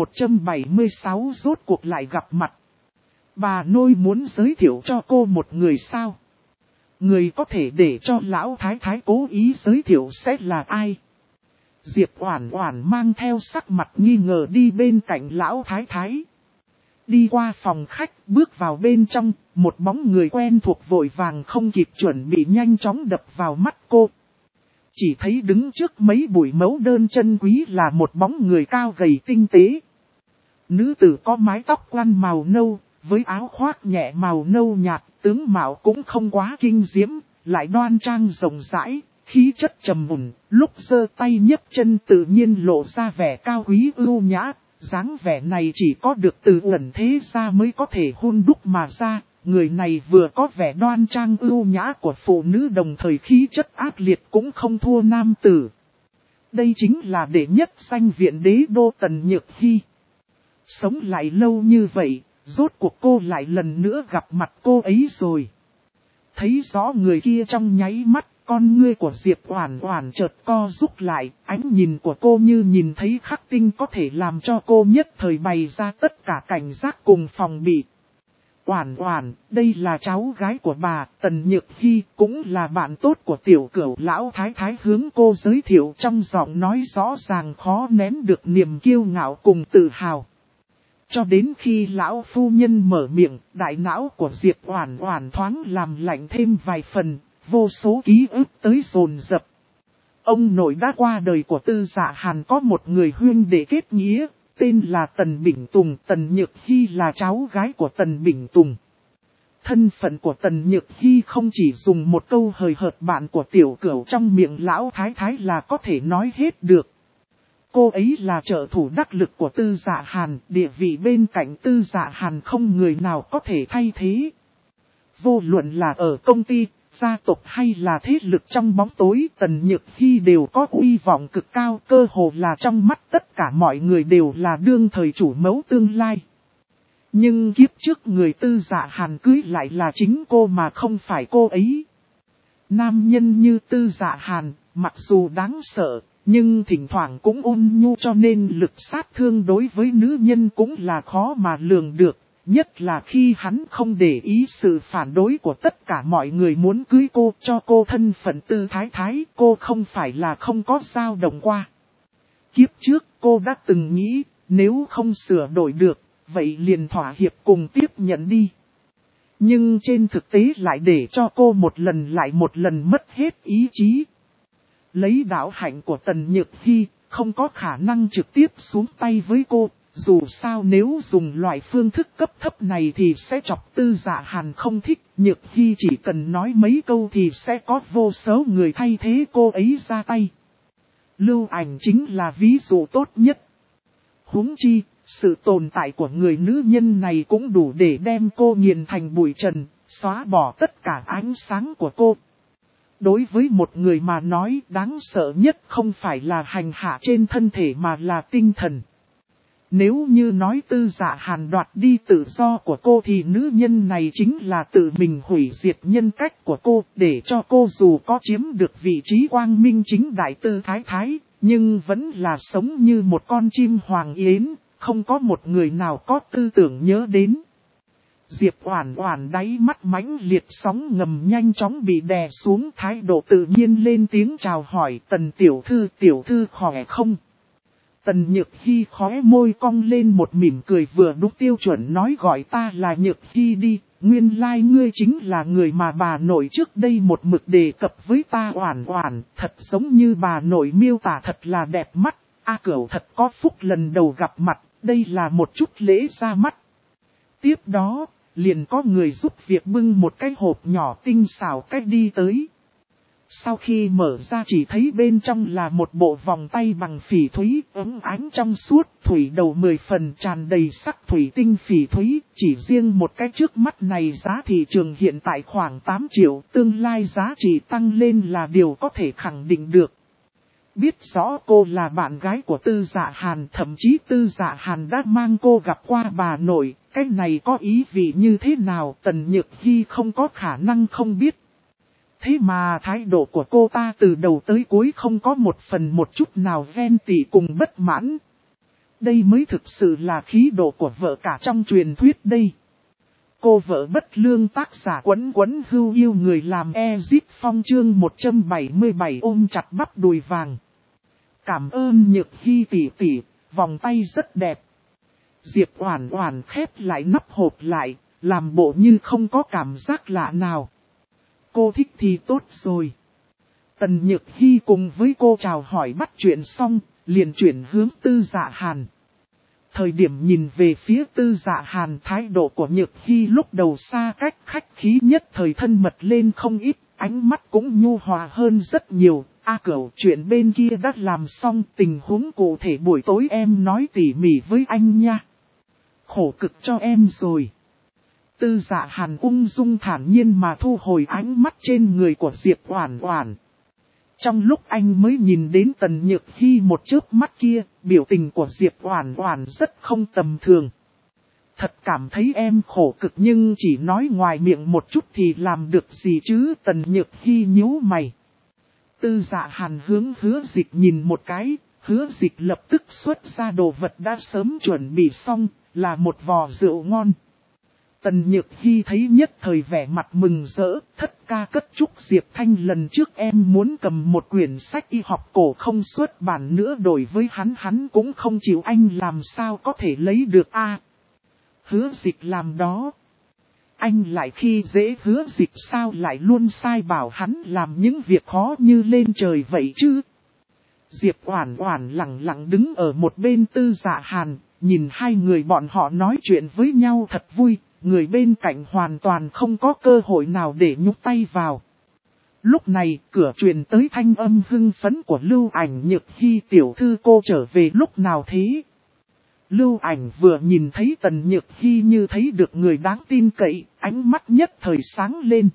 176 rốt cuộc lại gặp mặt. Bà nội muốn giới thiệu cho cô một người sao? Người có thể để cho lão thái thái cố ý giới thiệu sẽ là ai? Diệp Oản Oản mang theo sắc mặt nghi ngờ đi bên cạnh lão thái thái. Đi qua phòng khách, bước vào bên trong, một bóng người quen thuộc vội vàng không kịp chuẩn bị nhanh chóng đập vào mắt cô. Chỉ thấy đứng trước mấy bụi mẫu đơn chân quý là một bóng người cao gầy tinh tế. Nữ tử có mái tóc quăn màu nâu, với áo khoác nhẹ màu nâu nhạt, tướng mạo cũng không quá kinh diễm, lại đoan trang rộng rãi, khí chất trầm mùn, lúc giơ tay nhấc chân tự nhiên lộ ra vẻ cao quý ưu nhã, dáng vẻ này chỉ có được từ ẩn thế gia mới có thể hun đúc mà ra. Người này vừa có vẻ đoan trang ưu nhã của phụ nữ đồng thời khí chất ác liệt cũng không thua nam tử. Đây chính là đệ nhất danh viện đế đô Tần Nhược Hi. Sống lại lâu như vậy, rốt cuộc cô lại lần nữa gặp mặt cô ấy rồi. Thấy rõ người kia trong nháy mắt, con ngươi của Diệp Oản Oản chợt co rút lại, ánh nhìn của cô như nhìn thấy khắc tinh có thể làm cho cô nhất thời bày ra tất cả cảnh giác cùng phòng bị. Oản Oản, đây là cháu gái của bà, Tần Nhược Hi, cũng là bạn tốt của tiểu cửu. Lão thái thái hướng cô giới thiệu trong giọng nói rõ ràng khó nén được niềm kiêu ngạo cùng tự hào. Cho đến khi lão phu nhân mở miệng, đại não của Diệp Oản Oản thoáng làm lạnh thêm vài phần, vô số ký ức tới dồn dập. Ông nội đã qua đời của Tư Dạ Hàn có một người huynh đệ kết nghĩa, tên là Tần Bỉnh Tùng. Tần Nhược Hi là cháu gái của Tần Bỉnh Tùng. Thân phận của Tần Nhược Hi không chỉ dùng một câu hời hợt bạn của tiểu cửu trong miệng lão thái thái là có thể nói hết được. Cô ấy là trợ thủ đắc lực của Tư Dạ Hàn, địa vị bên cạnh Tư Dạ Hàn không người nào có thể thay thế. Vô luận là ở công ty, gia tộc hay là thế lực trong bóng tối, Tần Nhược Hi đều có uy vọng cực cao, cơ hồ là trong mắt tất cả mọi người đều là đương thời chủ mẫu tương lai. Nhưng kiếp trước người Tư Dạ Hàn cưới lại là chính cô mà không phải cô ấy. Nam nhân như Tư Dạ Hàn, mặc dù đáng sợ, nhưng thỉnh thoảng cũng ôn nhu, cho nên lực sát thương đối với nữ nhân cũng là khó mà lường được. Nhất là khi hắn không để ý sự phản đối của tất cả mọi người muốn cưới cô, cho cô thân phận Tư thái thái, cô không phải là không có dao động qua. Kiếp trước cô đã từng nghĩ, nếu không sửa đổi được, vậy liền thỏa hiệp cùng tiếp nhận đi. Nhưng trên thực tế lại để cho cô một lần lại một lần mất hết ý chí. Lấy đạo hạnh của Tần Nhược Hi, không có khả năng trực tiếp xuống tay với cô. Dù sao nếu dùng loại phương thức cấp thấp này thì sẽ chọc Tư Dạ Hàn không thích, Nhược Hy chỉ cần nói mấy câu thì sẽ có vô số người thay thế cô ấy ra tay. Lưu Ảnh chính là ví dụ tốt nhất. Huống chi, sự tồn tại của người nữ nhân này cũng đủ để đem cô nghiền thành bụi trần, xóa bỏ tất cả ánh sáng của cô. Đối với một người mà nói đáng sợ nhất không phải là hành hạ trên thân thể mà là tinh thần. Nếu như nói Tư Dạ Hàn đoạt đi tự do của cô thì nữ nhân này chính là tự mình hủy diệt nhân cách của cô, để cho cô dù có chiếm được vị trí quang minh chính đại tư thái thái, nhưng vẫn là sống như một con chim hoàng yến, không có một người nào có tư tưởng nhớ đến. Diệp Oản Oản đáy mắt mãnh liệt sóng ngầm nhanh chóng bị đè xuống, thái độ tự nhiên lên tiếng chào hỏi, Tần tiểu thư khỏe không? Tần Nhược Hy khóe môi cong lên một mỉm cười vừa đúng tiêu chuẩn nói gọi ta là Nhược Hy đi, nguyên lai ngươi chính là người mà bà nội trước đây một mực đề cập với ta. Oản Oản, thật giống như bà nội miêu tả thật là đẹp mắt, Cửu thật có phúc lần đầu gặp mặt, đây là một chút lễ ra mắt. Tiếp đó, liền có người giúp việc bưng một cái hộp nhỏ tinh xảo cách đi tới. Sau khi mở ra chỉ thấy bên trong là một bộ vòng tay bằng phỉ thúy óng ánh trong suốt, thủy đầu 10 phần tràn đầy sắc thủy tinh phỉ thúy, chỉ riêng một cái trước mắt này giá thị trường hiện tại khoảng 8 triệu, tương lai giá trị tăng lên là điều có thể khẳng định được. Biết rõ cô là bạn gái của Tư Dạ Hàn, thậm chí Tư Dạ Hàn đã mang cô gặp qua bà nội, cái này có ý vị như thế nào Tần Nhược Hy không có khả năng không biết. Thế mà thái độ của cô ta từ đầu tới cuối không có một phần một chút nào ghen tị cùng bất mãn. Đây mới thực sự là khí độ của vợ cả trong truyền thuyết đây. Cô vợ bất lương tác giả Quấn Quấn Hưu yêu người làm Ezip Phong chương 177 ôm chặt bắp đùi vàng. Cảm ơn Nhược Hy tỷ tỷ, vòng tay rất đẹp. Diệp Oản Oản khép lại nắp hộp lại, làm bộ như không có cảm giác lạ nào. Cô thích thì tốt rồi. Tần Nhược Hy cùng với cô chào hỏi bắt chuyện xong, liền chuyển hướng Tư Dạ Hàn. Thời điểm nhìn về phía Tư Dạ Hàn, thái độ của Nhược Hy lúc đầu xa cách khách khí nhất thời thân mật lên không ít, ánh mắt cũng nhu hòa hơn rất nhiều. Cửu, chuyện bên kia đã làm xong, tình huống cụ thể buổi tối em nói tỉ mỉ với anh nha. Khổ cực cho em rồi. Tư Dạ Hàn ung dung thản nhiên mà thu hồi ánh mắt trên người của Diệp Oản Oản. Trong lúc anh mới nhìn đến Tần Nhược Hy một chớp mắt kia, biểu tình của Diệp Oản Oản rất không tầm thường. Thật cảm thấy em khổ cực nhưng chỉ nói ngoài miệng một chút thì làm được gì chứ? Tần Nhược Hy nhíu mày. Tư Dạ Hàn hướng Hứa Dịch nhìn một cái, Hứa Dịch lập tức xuất ra đồ vật đã sớm chuẩn bị xong, là một vò rượu ngon. Tần Nhược Hy thấy nhất thời vẻ mặt mừng rỡ, thất ca cất chúc Diệp Thanh lần trước em muốn cầm một quyển sách y học cổ không xuất bản nữa đổi với hắn cũng không chịu, anh làm sao có thể lấy được a? Hứa Dịch làm đó. Anh lại khi dễ Hứa Dịch sao lại luôn sai bảo hắn làm những việc khó như lên trời vậy chứ? Diệp Oản Oản lặng lặng đứng ở một bên Tư Dạ Hàn, nhìn hai người bọn họ nói chuyện với nhau thật vui. Người bên cạnh hoàn toàn không có cơ hội nào để nhúc tay vào. Lúc này, cửa truyền tới thanh âm hưng phấn của Lưu Ảnh. Nhược Hy tiểu thư cô trở về lúc nào thế? Lưu Ảnh vừa nhìn thấy Tần Nhược Hy như thấy được người đáng tin cậy, ánh mắt nhất thời sáng lên.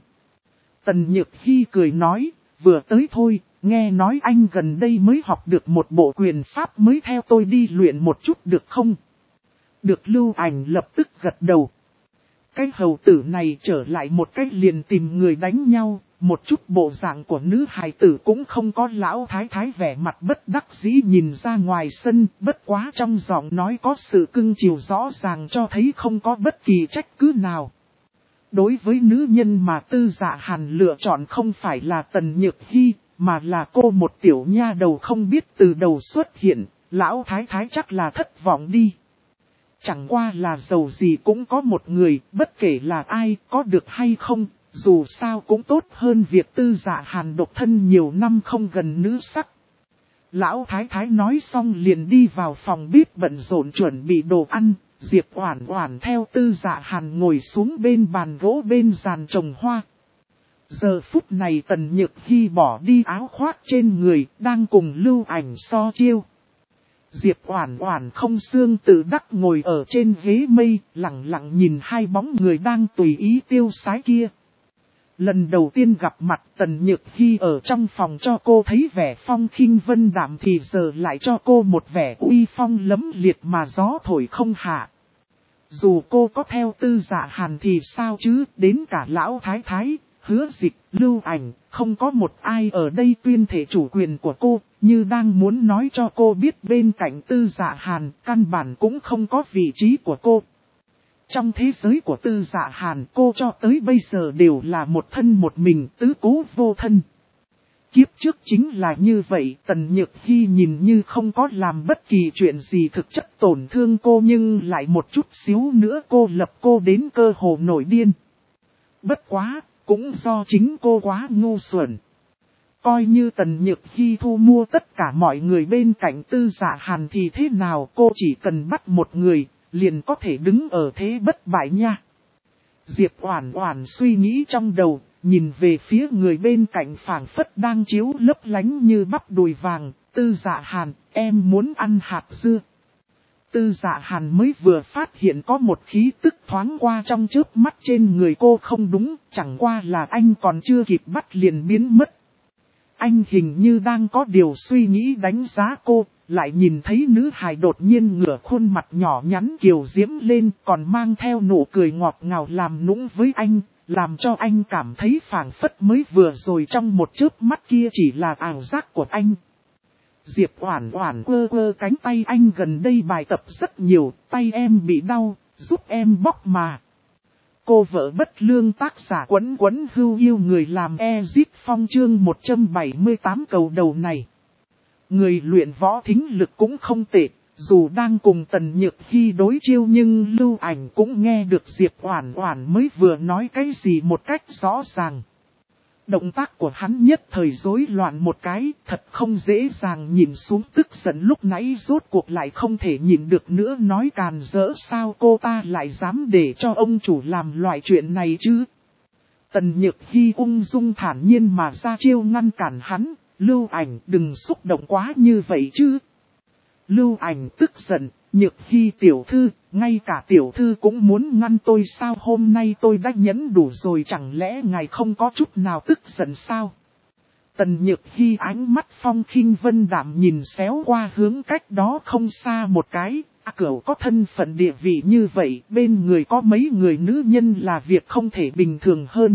Tần Nhược Hy cười nói, vừa tới thôi, nghe nói anh gần đây mới học được một bộ quyền pháp mới, theo tôi đi luyện một chút được không? Được. Lưu Ảnh lập tức gật đầu. Cái hầu tử này trở lại một cách liền tìm người đánh nhau, một chút bộ dạng của nữ hài tử cũng không có. Lão thái thái vẻ mặt bất đắc dĩ nhìn ra ngoài sân, bất quá trong giọng nói có sự cưng chiều rõ ràng cho thấy không có bất kỳ trách cứ nào. Đối với nữ nhân mà Tư Dạ Hàn lựa chọn không phải là Tần Nhược Hy, mà là cô một tiểu nha đầu không biết từ đầu xuất hiện, lão thái thái chắc là thất vọng đi. Chẳng qua là giàu gì cũng có một người, bất kể là ai, có được hay không, dù sao cũng tốt hơn việc Tư Dạ Hàn độc thân nhiều năm không gần nữ sắc. Lão thái thái nói xong liền đi vào phòng bếp bận rộn chuẩn bị đồ ăn. Diệp Oản Oản theo Tư Dạ Hàn ngồi xuống bên bàn gỗ bên giàn trồng hoa. Giờ phút này Tần Nhược Hi bỏ đi áo khoác trên người, đang cùng Lưu Ảnh so chiêu. Diệp Oản Oản không xương tự đắc ngồi ở trên ghế mây, lặng lặng nhìn hai bóng người đang tùy ý tiêu sái kia. Lần đầu tiên gặp mặt Tần Nhược Hi ở trong phòng cho cô thấy vẻ phong khinh vân đạm thì giờ lại cho cô một vẻ uy phong lẫm liệt mà gió thổi không hạ. Dù cô có theo Tư Dạ Hàn thì sao chứ, đến cả lão thái thái, Hứa Dịch, Lưu Ảnh, không có một ai ở đây tuyên thể chủ quyền của cô, như đang muốn nói cho cô biết bên cạnh Tư Dạ Hàn, căn bản cũng không có vị trí của cô. Trong thế giới của Tư Dạ Hàn, cô cho tới bây giờ đều là một thân một mình, tứ cố vô thân. Kiếp trước chính là như vậy, Tần Nhược Hi nhìn như không có làm bất kỳ chuyện gì thực chất tổn thương cô, nhưng lại một chút xíu nữa cô lập cô đến cơ hồ nổi điên. Bất quá, cũng do chính cô quá ngu xuẩn. Coi như Tần Nhược Hi thu mua tất cả mọi người bên cạnh Tư Dạ Hàn thì thế nào, cô chỉ cần bắt một người, liền có thể đứng ở thế bất bại nha. Diệp Oản Oản suy nghĩ trong đầu, nhìn về phía người bên cạnh phảng phất đang chiếu lấp lánh như bắp đùi vàng. Tư Dạ Hàn, em muốn ăn hạt dưa. Tư Dạ Hàn mới vừa phát hiện có một khí tức thoáng qua trong chớp mắt trên người cô không đúng, chẳng qua là anh còn chưa kịp bắt liền biến mất. Anh hình như đang có điều suy nghĩ đánh giá cô, lại nhìn thấy nữ hài đột nhiên ngửa khuôn mặt nhỏ nhắn kiều diễm lên, còn mang theo nụ cười ngọt ngào làm nũng với anh, làm cho anh cảm thấy phảng phất mới vừa rồi trong một chớp mắt kia chỉ là ảo giác của anh. Diệp Oản Oản quơ quơ cánh tay anh, gần đây bài tập rất nhiều, tay em bị đau, giúp em bóc mà. Cô vợ bất lương tác giả Quấn Quấn Hưu yêu người làm Ezit Phong chương 178 cầu đầu này. Người luyện võ thính lực cũng không tệ, dù đang cùng Tần Nhược Hi đối chiêu nhưng Lưu Ảnh cũng nghe được Diệp Oản Oản mới vừa nói cái gì một cách rõ ràng. Động tác của hắn nhất thời rối loạn một cái, thật không dễ dàng nhìn xuống, tức giận lúc nãy rốt cuộc lại không thể nhìn được nữa, nói càn rỡ sao cô ta lại dám để cho ông chủ làm loại chuyện này chứ. Tần Nhược Hi ung dung thản nhiên mà ra chiêu ngăn cản hắn, Lưu Ảnh đừng xúc động quá như vậy chứ. Lưu Ảnh tức giận, Nhược Hi tiểu thư, ngay cả tiểu thư cũng muốn ngăn tôi sao, hôm nay tôi đã nhẫn đủ rồi, chẳng lẽ ngài không có chút nào tức giận sao? Tần Nhược Hi ánh mắt phong khinh vân đạm nhìn xéo qua hướng cách đó không xa một cái, cửu có thân phận địa vị như vậy, bên người có mấy người nữ nhân là việc không thể bình thường hơn.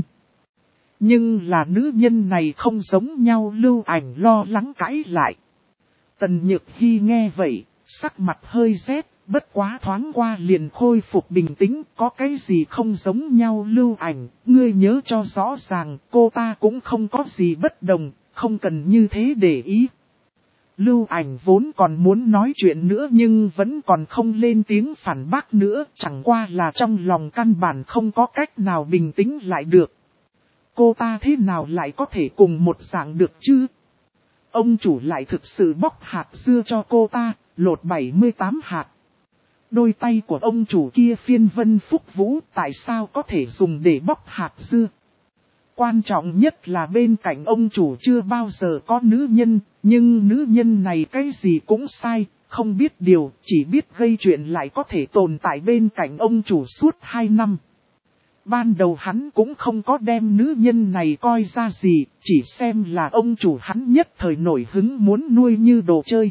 Nhưng là nữ nhân này không giống nhau, Lưu Ảnh lo lắng cãi lại. Tần Nhược Hi nghe vậy, sắc mặt hơi rét, bất quá thoáng qua liền khôi phục bình tĩnh, có cái gì không giống nhau Lưu Ảnh, ngươi nhớ cho rõ ràng, cô ta cũng không có gì bất đồng, không cần như thế để ý. Lưu Ảnh vốn còn muốn nói chuyện nữa nhưng vẫn còn không lên tiếng phản bác nữa, chẳng qua là trong lòng căn bản không có cách nào bình tĩnh lại được. Cô ta thế nào lại có thể cùng một dạng được chứ? Ông chủ lại thực sự bóc hạt dưa cho cô ta, lột 78 hạt. Đôi tay của ông chủ kia phiên vân phúc vũ, tại sao có thể dùng để bóc hạt dưa? Quan trọng nhất là bên cạnh ông chủ chưa bao giờ có nữ nhân, nhưng nữ nhân này cái gì cũng sai, không biết điều, chỉ biết gây chuyện lại có thể tồn tại bên cạnh ông chủ suốt 2 năm. Ban đầu hắn cũng không có đem nữ nhân này coi ra gì, chỉ xem là ông chủ hắn nhất thời nổi hứng muốn nuôi như đồ chơi.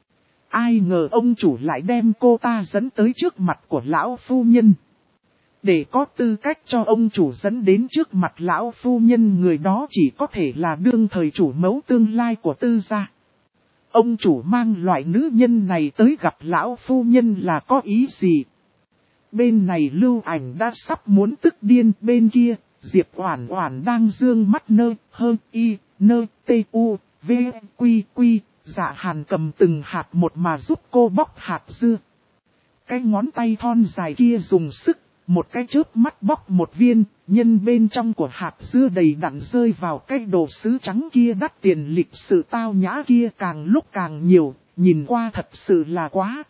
Ai ngờ ông chủ lại đem cô ta dẫn tới trước mặt của lão phu nhân. Để có tư cách cho ông chủ dẫn đến trước mặt lão phu nhân, người đó chỉ có thể là đương thời chủ mẫu tương lai của Tư gia. Ông chủ mang loại nữ nhân này tới gặp lão phu nhân là có ý gì? Bên này Lưu Ảnh đã sắp muốn tức điên, bên kia, Diệp Oản Oản đang dương mắt nơ, hơ, y, nơ, tê, u, v, quy, quy, Dạ Hàn cầm từng hạt một mà giúp cô bóc hạt dưa. Cái ngón tay thon dài kia dùng sức, một cái chớp mắt bóc một viên, nhân bên trong của hạt dưa đầy đặn rơi vào cái đồ sứ trắng kia đắt tiền lịch sự tao nhã kia càng lúc càng nhiều, nhìn qua thật sự là quá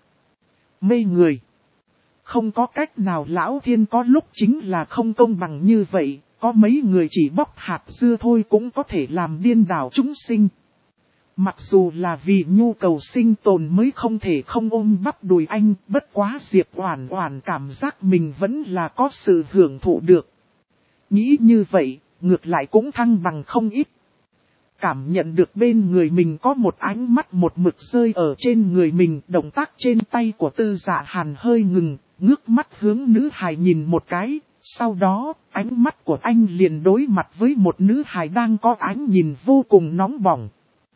mê người. Không có cách nào lão thiên có lúc chính là không công bằng như vậy, có mấy người chỉ bóc hạt dưa thôi cũng có thể làm điên đảo chúng sinh. Mặc dù là vì nhu cầu sinh tồn mới không thể không ôm bắp đùi anh, bất quá Diệp Oản Oản cảm giác mình vẫn là có sự hưởng thụ được. Nghĩ như vậy, ngược lại cũng thăng bằng không ít. Cảm nhận được bên người mình có một ánh mắt một mực rơi ở trên người mình, động tác trên tay của Tư Dạ Hàn hơi ngừng, ngước mắt hướng nữ hài nhìn một cái, sau đó, ánh mắt của anh liền đối mặt với một nữ hài đang có ánh nhìn vô cùng nóng bỏng.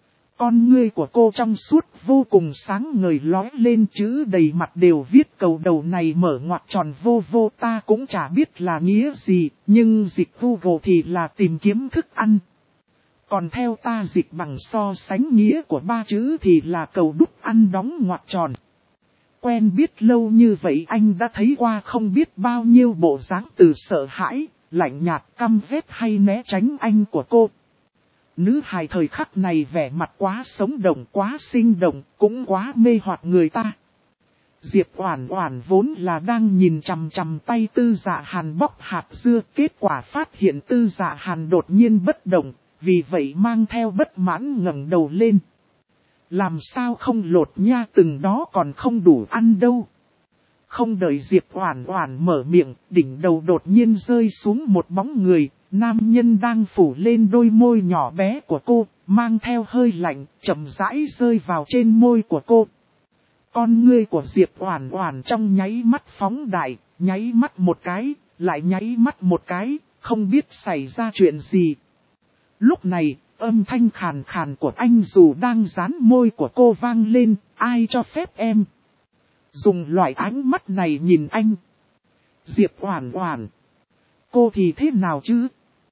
Con ngươi của cô trong suốt vô cùng sáng ngời lóe lên chữ đầy mặt đều viết cầu đầu này mở ngoặc tròn vô vô ta cũng chả biết là nghĩa gì, nhưng dịch Google thì là tìm kiếm thức ăn. Còn theo ta dịch bằng so sánh nghĩa của ba chữ thì là cầu đúc ăn đóng ngoặc tròn. Quen biết lâu như vậy anh đã thấy qua không biết bao nhiêu bộ dáng từ sợ hãi, lạnh nhạt, căm ghét hay né tránh anh của cô. Nữ hài thời khắc này vẻ mặt quá sống động, quá sinh động, cũng quá mê hoặc người ta. Diệp Oản Oản vốn là đang nhìn chằm chằm tay Tư Dạ Hàn bóc hạt dưa, kết quả phát hiện Tư Dạ Hàn đột nhiên bất động, vì vậy mang theo bất mãn ngẩng đầu lên. Làm sao không lột nha, từng đó còn không đủ ăn đâu. Không đợi Diệp Oản Oản mở miệng, đỉnh đầu đột nhiên rơi xuống một bóng người, nam nhân đang phủ lên đôi môi nhỏ bé của cô, mang theo hơi lạnh, chậm rãi rơi vào trên môi của cô. Con ngươi của Diệp Oản Oản trong nháy mắt phóng đại, nháy mắt một cái, lại nháy mắt một cái, không biết xảy ra chuyện gì. Lúc này, âm thanh khàn khàn của anh dù đang dán môi của cô vang lên, ai cho phép em dùng loại ánh mắt này nhìn anh. Diệp Oản Oản, cô thì thế nào chứ?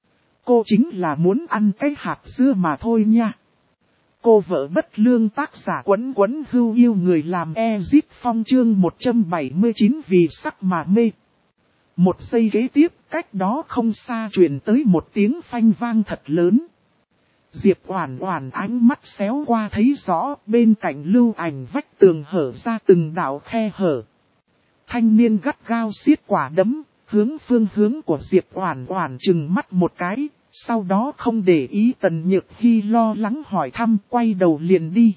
Cô chính là muốn ăn cái hạt dưa mà thôi nha. Cô vợ bất lương tác giả Quấn Quấn Hưu yêu người làm Ezip Phong chương 179 vì sắc mà mê. Một giây kế tiếp, cách đó không xa truyền tới một tiếng phanh vang thật lớn. Diệp Oản Oản ánh mắt xéo qua thấy rõ, bên cạnh lưu ảnh vách tường hở ra từng đạo khe hở. Thanh niên gắt gao siết quả đấm, hướng phương hướng của Diệp Oản Oản trừng mắt một cái, sau đó không để ý Tần Nhược Hi lo lắng hỏi thăm, quay đầu liền đi.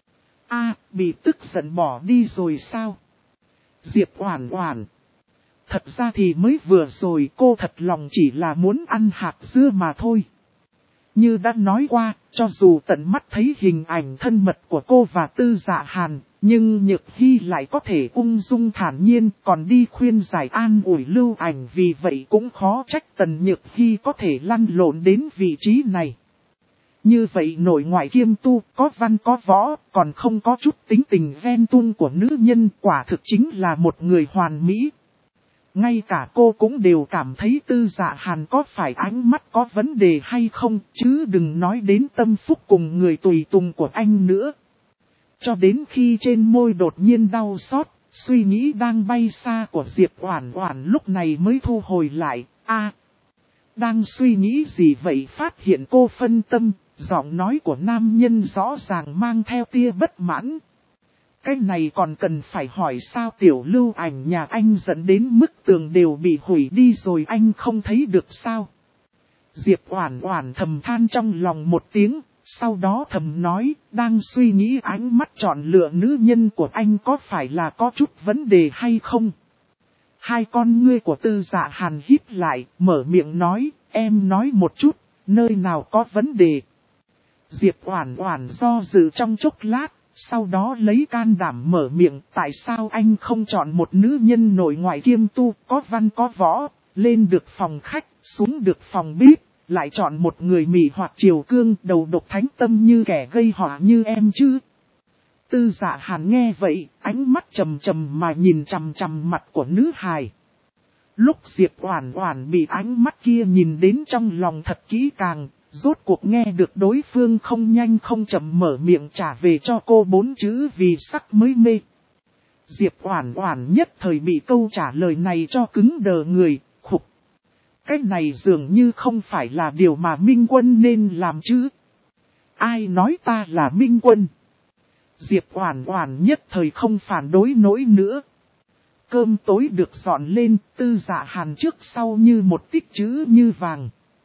A, bị tức giận bỏ đi rồi sao? Diệp Oản Oản, thật ra thì mới vừa rồi cô thật lòng chỉ là muốn ăn hạt dưa mà thôi. Như đã nói qua, cho dù tận mắt thấy hình ảnh thân mật của cô và Tư Dạ Hàn, nhưng Nhược Hi lại có thể ung dung thản nhiên còn đi khuyên giải an ủi lưu ảnh, vì vậy cũng khó trách Tần Nhược Hi có thể lăn lộn đến vị trí này. Như vậy nội ngoại kiêm tu, có văn có võ, còn không có chút tính tình ghen tuông của nữ nhân, quả thực chính là một người hoàn mỹ. Ngay cả cô cũng đều cảm thấy Tư Dạ Hàn có phải ánh mắt có vấn đề hay không, chứ đừng nói đến tâm phúc cùng người tùy tùng của anh nữa. Cho đến khi trên môi đột nhiên đau xót, suy nghĩ đang bay xa của Diệp Oản Oản lúc này mới thu hồi lại. Đang suy nghĩ gì vậy? Phát hiện cô phân tâm, giọng nói của nam nhân rõ ràng mang theo tia bất mãn. Cái này còn cần phải hỏi sao? Tiểu lưu ảnh nhà anh dẫn đến mức tường đều bị hủy đi rồi anh không thấy được sao? Diệp Oản Oản thầm than trong lòng một tiếng, sau đó thầm nói, đang suy nghĩ ánh mắt chọn lựa nữ nhân của anh có phải là có chút vấn đề hay không? Hai con ngươi của Tư Dạ Hàn híp lại, mở miệng nói, em nói một chút, nơi nào có vấn đề? Diệp Oản Oản do dự trong chốc lát, sau đó lấy can đảm mở miệng, tại sao anh không chọn một nữ nhân nội ngoại kiêm tu, có văn có võ, lên được phòng khách, xuống được phòng bếp, lại chọn một người mị hoặc triều cương, đầu độc thánh tâm như kẻ gây họa như em chứ? Tư Dạ Hàn nghe vậy, ánh mắt trầm trầm mà nhìn chằm chằm mặt của nữ hài. Lúc Diệp Oản Oản bị ánh mắt kia nhìn đến trong lòng thật kỹ càng, rốt cuộc nghe được đối phương không nhanh không chậm mở miệng trả về cho cô 4 chữ vì sắc mới mê. Diệp Oản Oản nhất thời bị câu trả lời này cho cứng đờ người, khục. Cái này dường như không phải là điều mà Minh Quân nên làm chứ. Ai nói ta là Minh Quân? Diệp Oản Oản nhất thời không phản đối nổi nữa. Cơm tối được dọn lên, Tư Dạ Hàn trước sau như một tích chữ như vàng.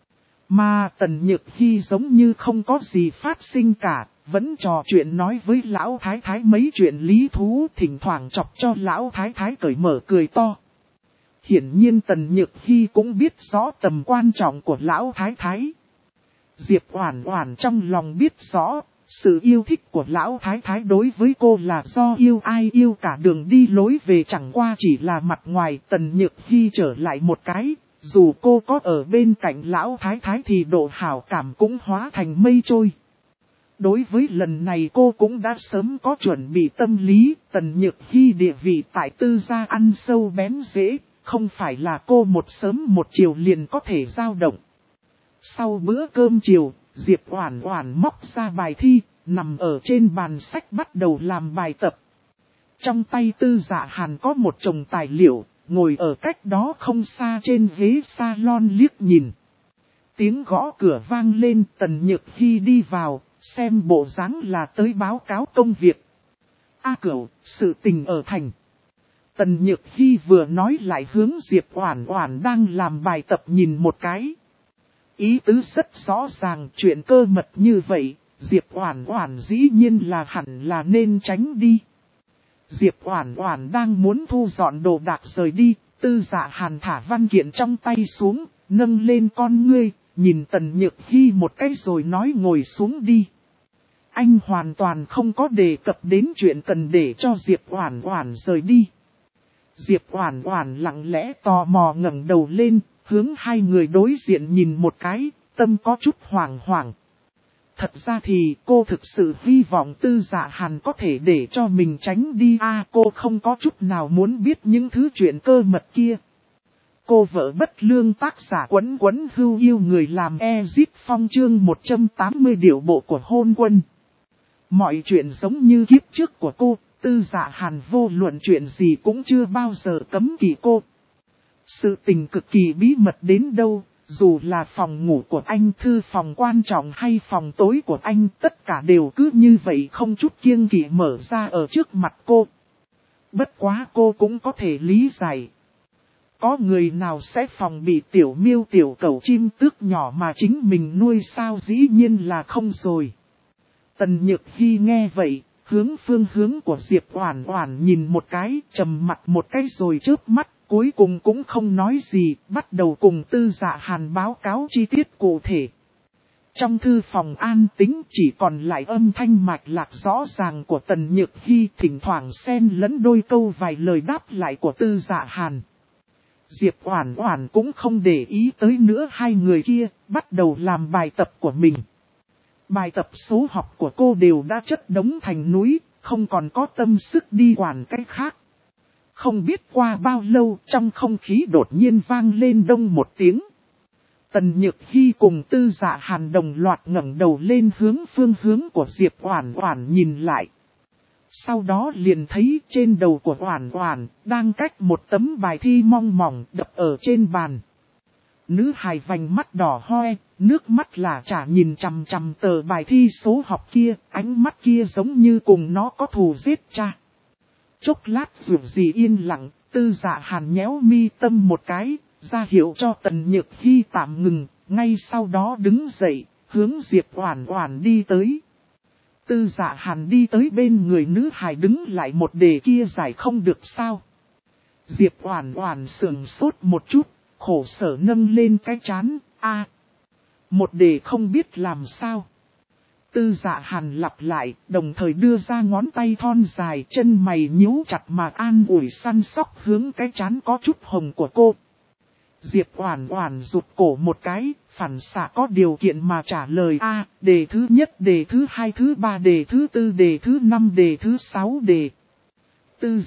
Mà Tần Nhược Hi giống như không có gì phát sinh cả, vẫn trò chuyện nói với Lão Thái Thái mấy chuyện lý thú, thỉnh thoảng chọc cho Lão Thái Thái cởi mở cười to. Hiển nhiên Tần Nhược Hi cũng biết rõ tầm quan trọng của Lão Thái Thái. Diệp Oản Oản trong lòng biết rõ, sự yêu thích của Lão Thái Thái đối với cô là do yêu ai yêu cả đường đi lối về, chẳng qua chỉ là mặt ngoài. Tần Nhược Hi trở lại một cái, dù cô có ở bên cạnh Lão Thái Thái thì độ hảo cảm cũng hóa thành mây trôi. Đối với lần này cô cũng đã sớm có chuẩn bị tâm lý, Tần Nhược Hi địa vị tại Tư gia ăn sâu bén rễ, không phải là cô một sớm một chiều liền có thể dao động. Sau bữa cơm chiều, Diệp Oản Oản móc ra bài thi, nằm ở trên bàn sách bắt đầu làm bài tập. Trong tay Tư Dạ Hàn có một chồng tài liệu, ngồi ở cách đó không xa trên ghế salon liếc nhìn. Tiếng gõ cửa vang lên, Tần Nhược Hi đi vào, xem bộ dáng là tới báo cáo công việc. A Cửu, sự tình ở thành. Tần Nhược Hi vừa nói lại hướng Diệp Oản Oản đang làm bài tập nhìn một cái. Ý tứ rất rõ ràng, chuyện cơ mật như vậy, Diệp Oản Oản dĩ nhiên là hẳn là nên tránh đi. Diệp Oản Oản đang muốn thu dọn đồ đạc rời đi, Tư Dạ Hàn thả văn kiện trong tay xuống, nâng lên con ngươi, nhìn Tần Nhược Hi một cái rồi nói ngồi xuống đi. Anh hoàn toàn không có đề cập đến chuyện cần để cho Diệp Oản Oản rời đi. Diệp Oản Oản lặng lẽ tò mò ngẩng đầu lên, hướng hai người đối diện nhìn một cái, tâm có chút hoảng hoảng. Thật ra thì cô thực sự hy vọng Tư Dạ Hàn có thể để cho mình tránh đi. Cô không có chút nào muốn biết những thứ chuyện cơ mật kia. Cô vợ bất lương tác giả Quấn Quấn Hưu yêu người làm Ezip Phong chương 180 điệu bộ của hôn quân. Mọi chuyện giống như kiếp trước của cô, Tư Dạ Hàn vô luận chuyện gì cũng chưa bao giờ cấm kỵ cô. Sự tình cực kỳ bí mật đến đâu, dù là phòng ngủ của anh, thư phòng quan trọng hay phòng tối của anh, tất cả đều cứ như vậy không chút kiêng kỵ mở ra ở trước mặt cô. Bất quá cô cũng có thể lý giải. Có người nào sẽ phòng bị tiểu miêu tiểu cẩu chim tước nhỏ mà chính mình nuôi sao, dĩ nhiên là không rồi. Tần Nhược Hi nghe vậy, hướng phương hướng của Diệp Oản Oản nhìn một cái, trầm mặt một cái rồi chớp mắt, cuối cùng cũng không nói gì, bắt đầu cùng Tư Dạ Hàn báo cáo chi tiết cụ thể. Trong thư phòng an tĩnh chỉ còn lại âm thanh mạch lạc rõ ràng của Tần Nhược Hi, thỉnh thoảng xen lẫn đôi câu vài lời đáp lại của Tư Dạ Hàn. Diệp Oản Oản cũng không để ý tới nữa hai người kia, bắt đầu làm bài tập của mình. Bài tập số học của cô đều đã chất đống thành núi, không còn có tâm sức đi quản cái khác. Không biết qua bao lâu, trong không khí đột nhiên vang lên đông một tiếng. Tần Nhược Hi cùng Tư Dạ Hàn đồng loạt ngẩng đầu lên hướng phương hướng của Diệp Oản Oản nhìn lại. Sau đó liền thấy trên đầu của Oản Oản đang cách một tấm bài thi mong mỏng đập ở trên bàn. Nữ hài vành mắt đỏ hoe, nước mắt là chả nhìn chằm chằm tờ bài thi số học kia, ánh mắt kia giống như cùng nó có thù giết cha. Chốc lát dù gì yên lặng, Tư Dạ Hàn nhéo mi tâm một cái, ra hiệu cho Tần Nhược Hi tạm ngừng, ngay sau đó đứng dậy, hướng Diệp Oản Oản đi tới. Tư Dạ Hàn đi tới bên người nữ hài đứng lại, một đề kia giải không được sao. Diệp Oản Oản sững sốt một chút, khổ sở nâng lên cái trán, một đề không biết làm sao. Tư Dạ Hàn lặp lại, đồng thời đưa ra ngón tay thon dài, chân mày nhíu chặt mà an ủi săn sóc hướng cái trán có chút hồng của cô. Diệp Oản Oản rụt cổ một cái, phản xạ có điều kiện mà trả lời đề thứ nhất, đề thứ hai, thứ ba, đề thứ tư, đề thứ năm, đề thứ sáu đề. Tư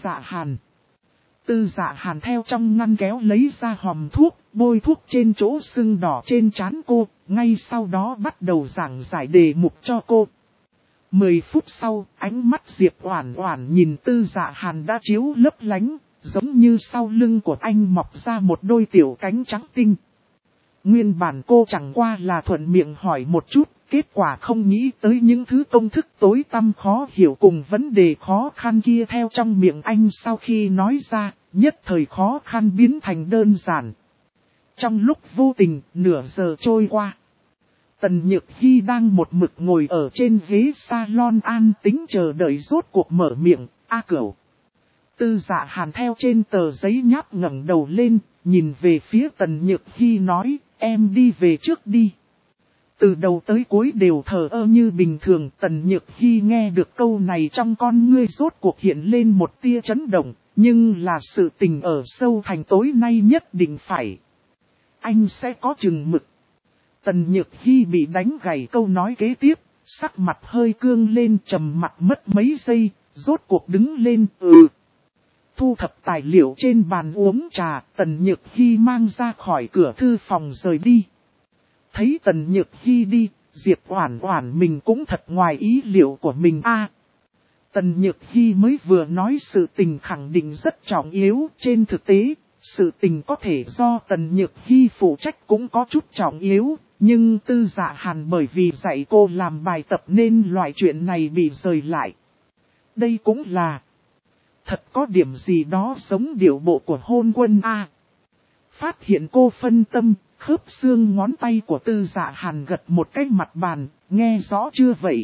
Dạ Hàn theo trong ngăn kéo lấy ra hòm thuốc, bôi thuốc trên chỗ sưng đỏ trên trán cô, ngay sau đó bắt đầu giảng giải đề mục cho cô. 10 phút sau, ánh mắt Diệp Oản Oản nhìn Tư Dạ Hàn đã chiếu lấp lánh, giống như sau lưng của anh mọc ra một đôi tiểu cánh trắng tinh. Nguyên bản cô chẳng qua là thuận miệng hỏi một chút, kết quả không nghĩ tới những thứ công thức tối tăm khó hiểu cùng vấn đề khó khăn kia theo trong miệng anh sau khi nói ra, nhất thời khó khăn biến thành đơn giản. Trong lúc vô tình, nửa giờ trôi qua. Tần Nhược Hy đang một mực ngồi ở trên ghế salon an tĩnh chờ đợi rốt cuộc mở miệng, "A Cửu." Tư Dạ Hàn theo trên tờ giấy nháp ngẩng đầu lên, nhìn về phía Tần Nhược Hy nói, "Em đi về trước đi." Từ đầu tới cuối đều thờ ơ như bình thường, Tần Nhược Hy nghe được câu này trong con ngươi rốt cuộc hiện lên một tia chấn động, nhưng là sự tình ở sâu thành tối nay nhất định phải. Anh sẽ có chừng mực. Tần Nhược Hy bị đánh gãy câu nói kế tiếp, sắc mặt hơi cương lên trầm mặt mất mấy giây, rốt cuộc đứng lên, Thu thập tài liệu trên bàn uống trà, Tần Nhược Hy mang ra khỏi cửa thư phòng rời đi. Thấy Tần Nhược Hy đi, Diệp Oản Oản mình cũng thật ngoài ý liệu của mình Tần Nhược Hy mới vừa nói sự tình khẳng định rất trọng yếu, trên thực tế, sự tình có thể do Tần Nhược Hy phụ trách cũng có chút trọng yếu, nhưng Tư Dạ Hàn bởi vì dạy cô làm bài tập nên loại chuyện này bị rời lại. Đây cũng là thật có điểm gì đó giống điệu bộ của hôn quân Phát hiện cô phân tâm, khớp xương ngón tay của Tư Dạ Hàn gật một cái mặt bàn, nghe rõ chưa vậy?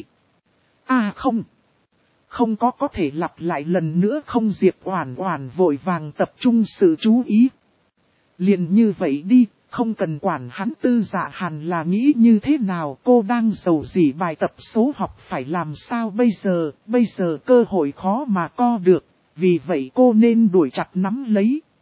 Không có thể lặp lại lần nữa không. Diệp Oản Oản vội vàng tập trung sự chú ý. Liền như vậy đi, không cần quản hắn. Tư Dạ Hàn là nghĩ như thế nào, cô đang rầu rĩ bài tập số học phải làm sao bây giờ cơ hội khó mà co được, vì vậy cô nên đuổi chặt nắm lấy.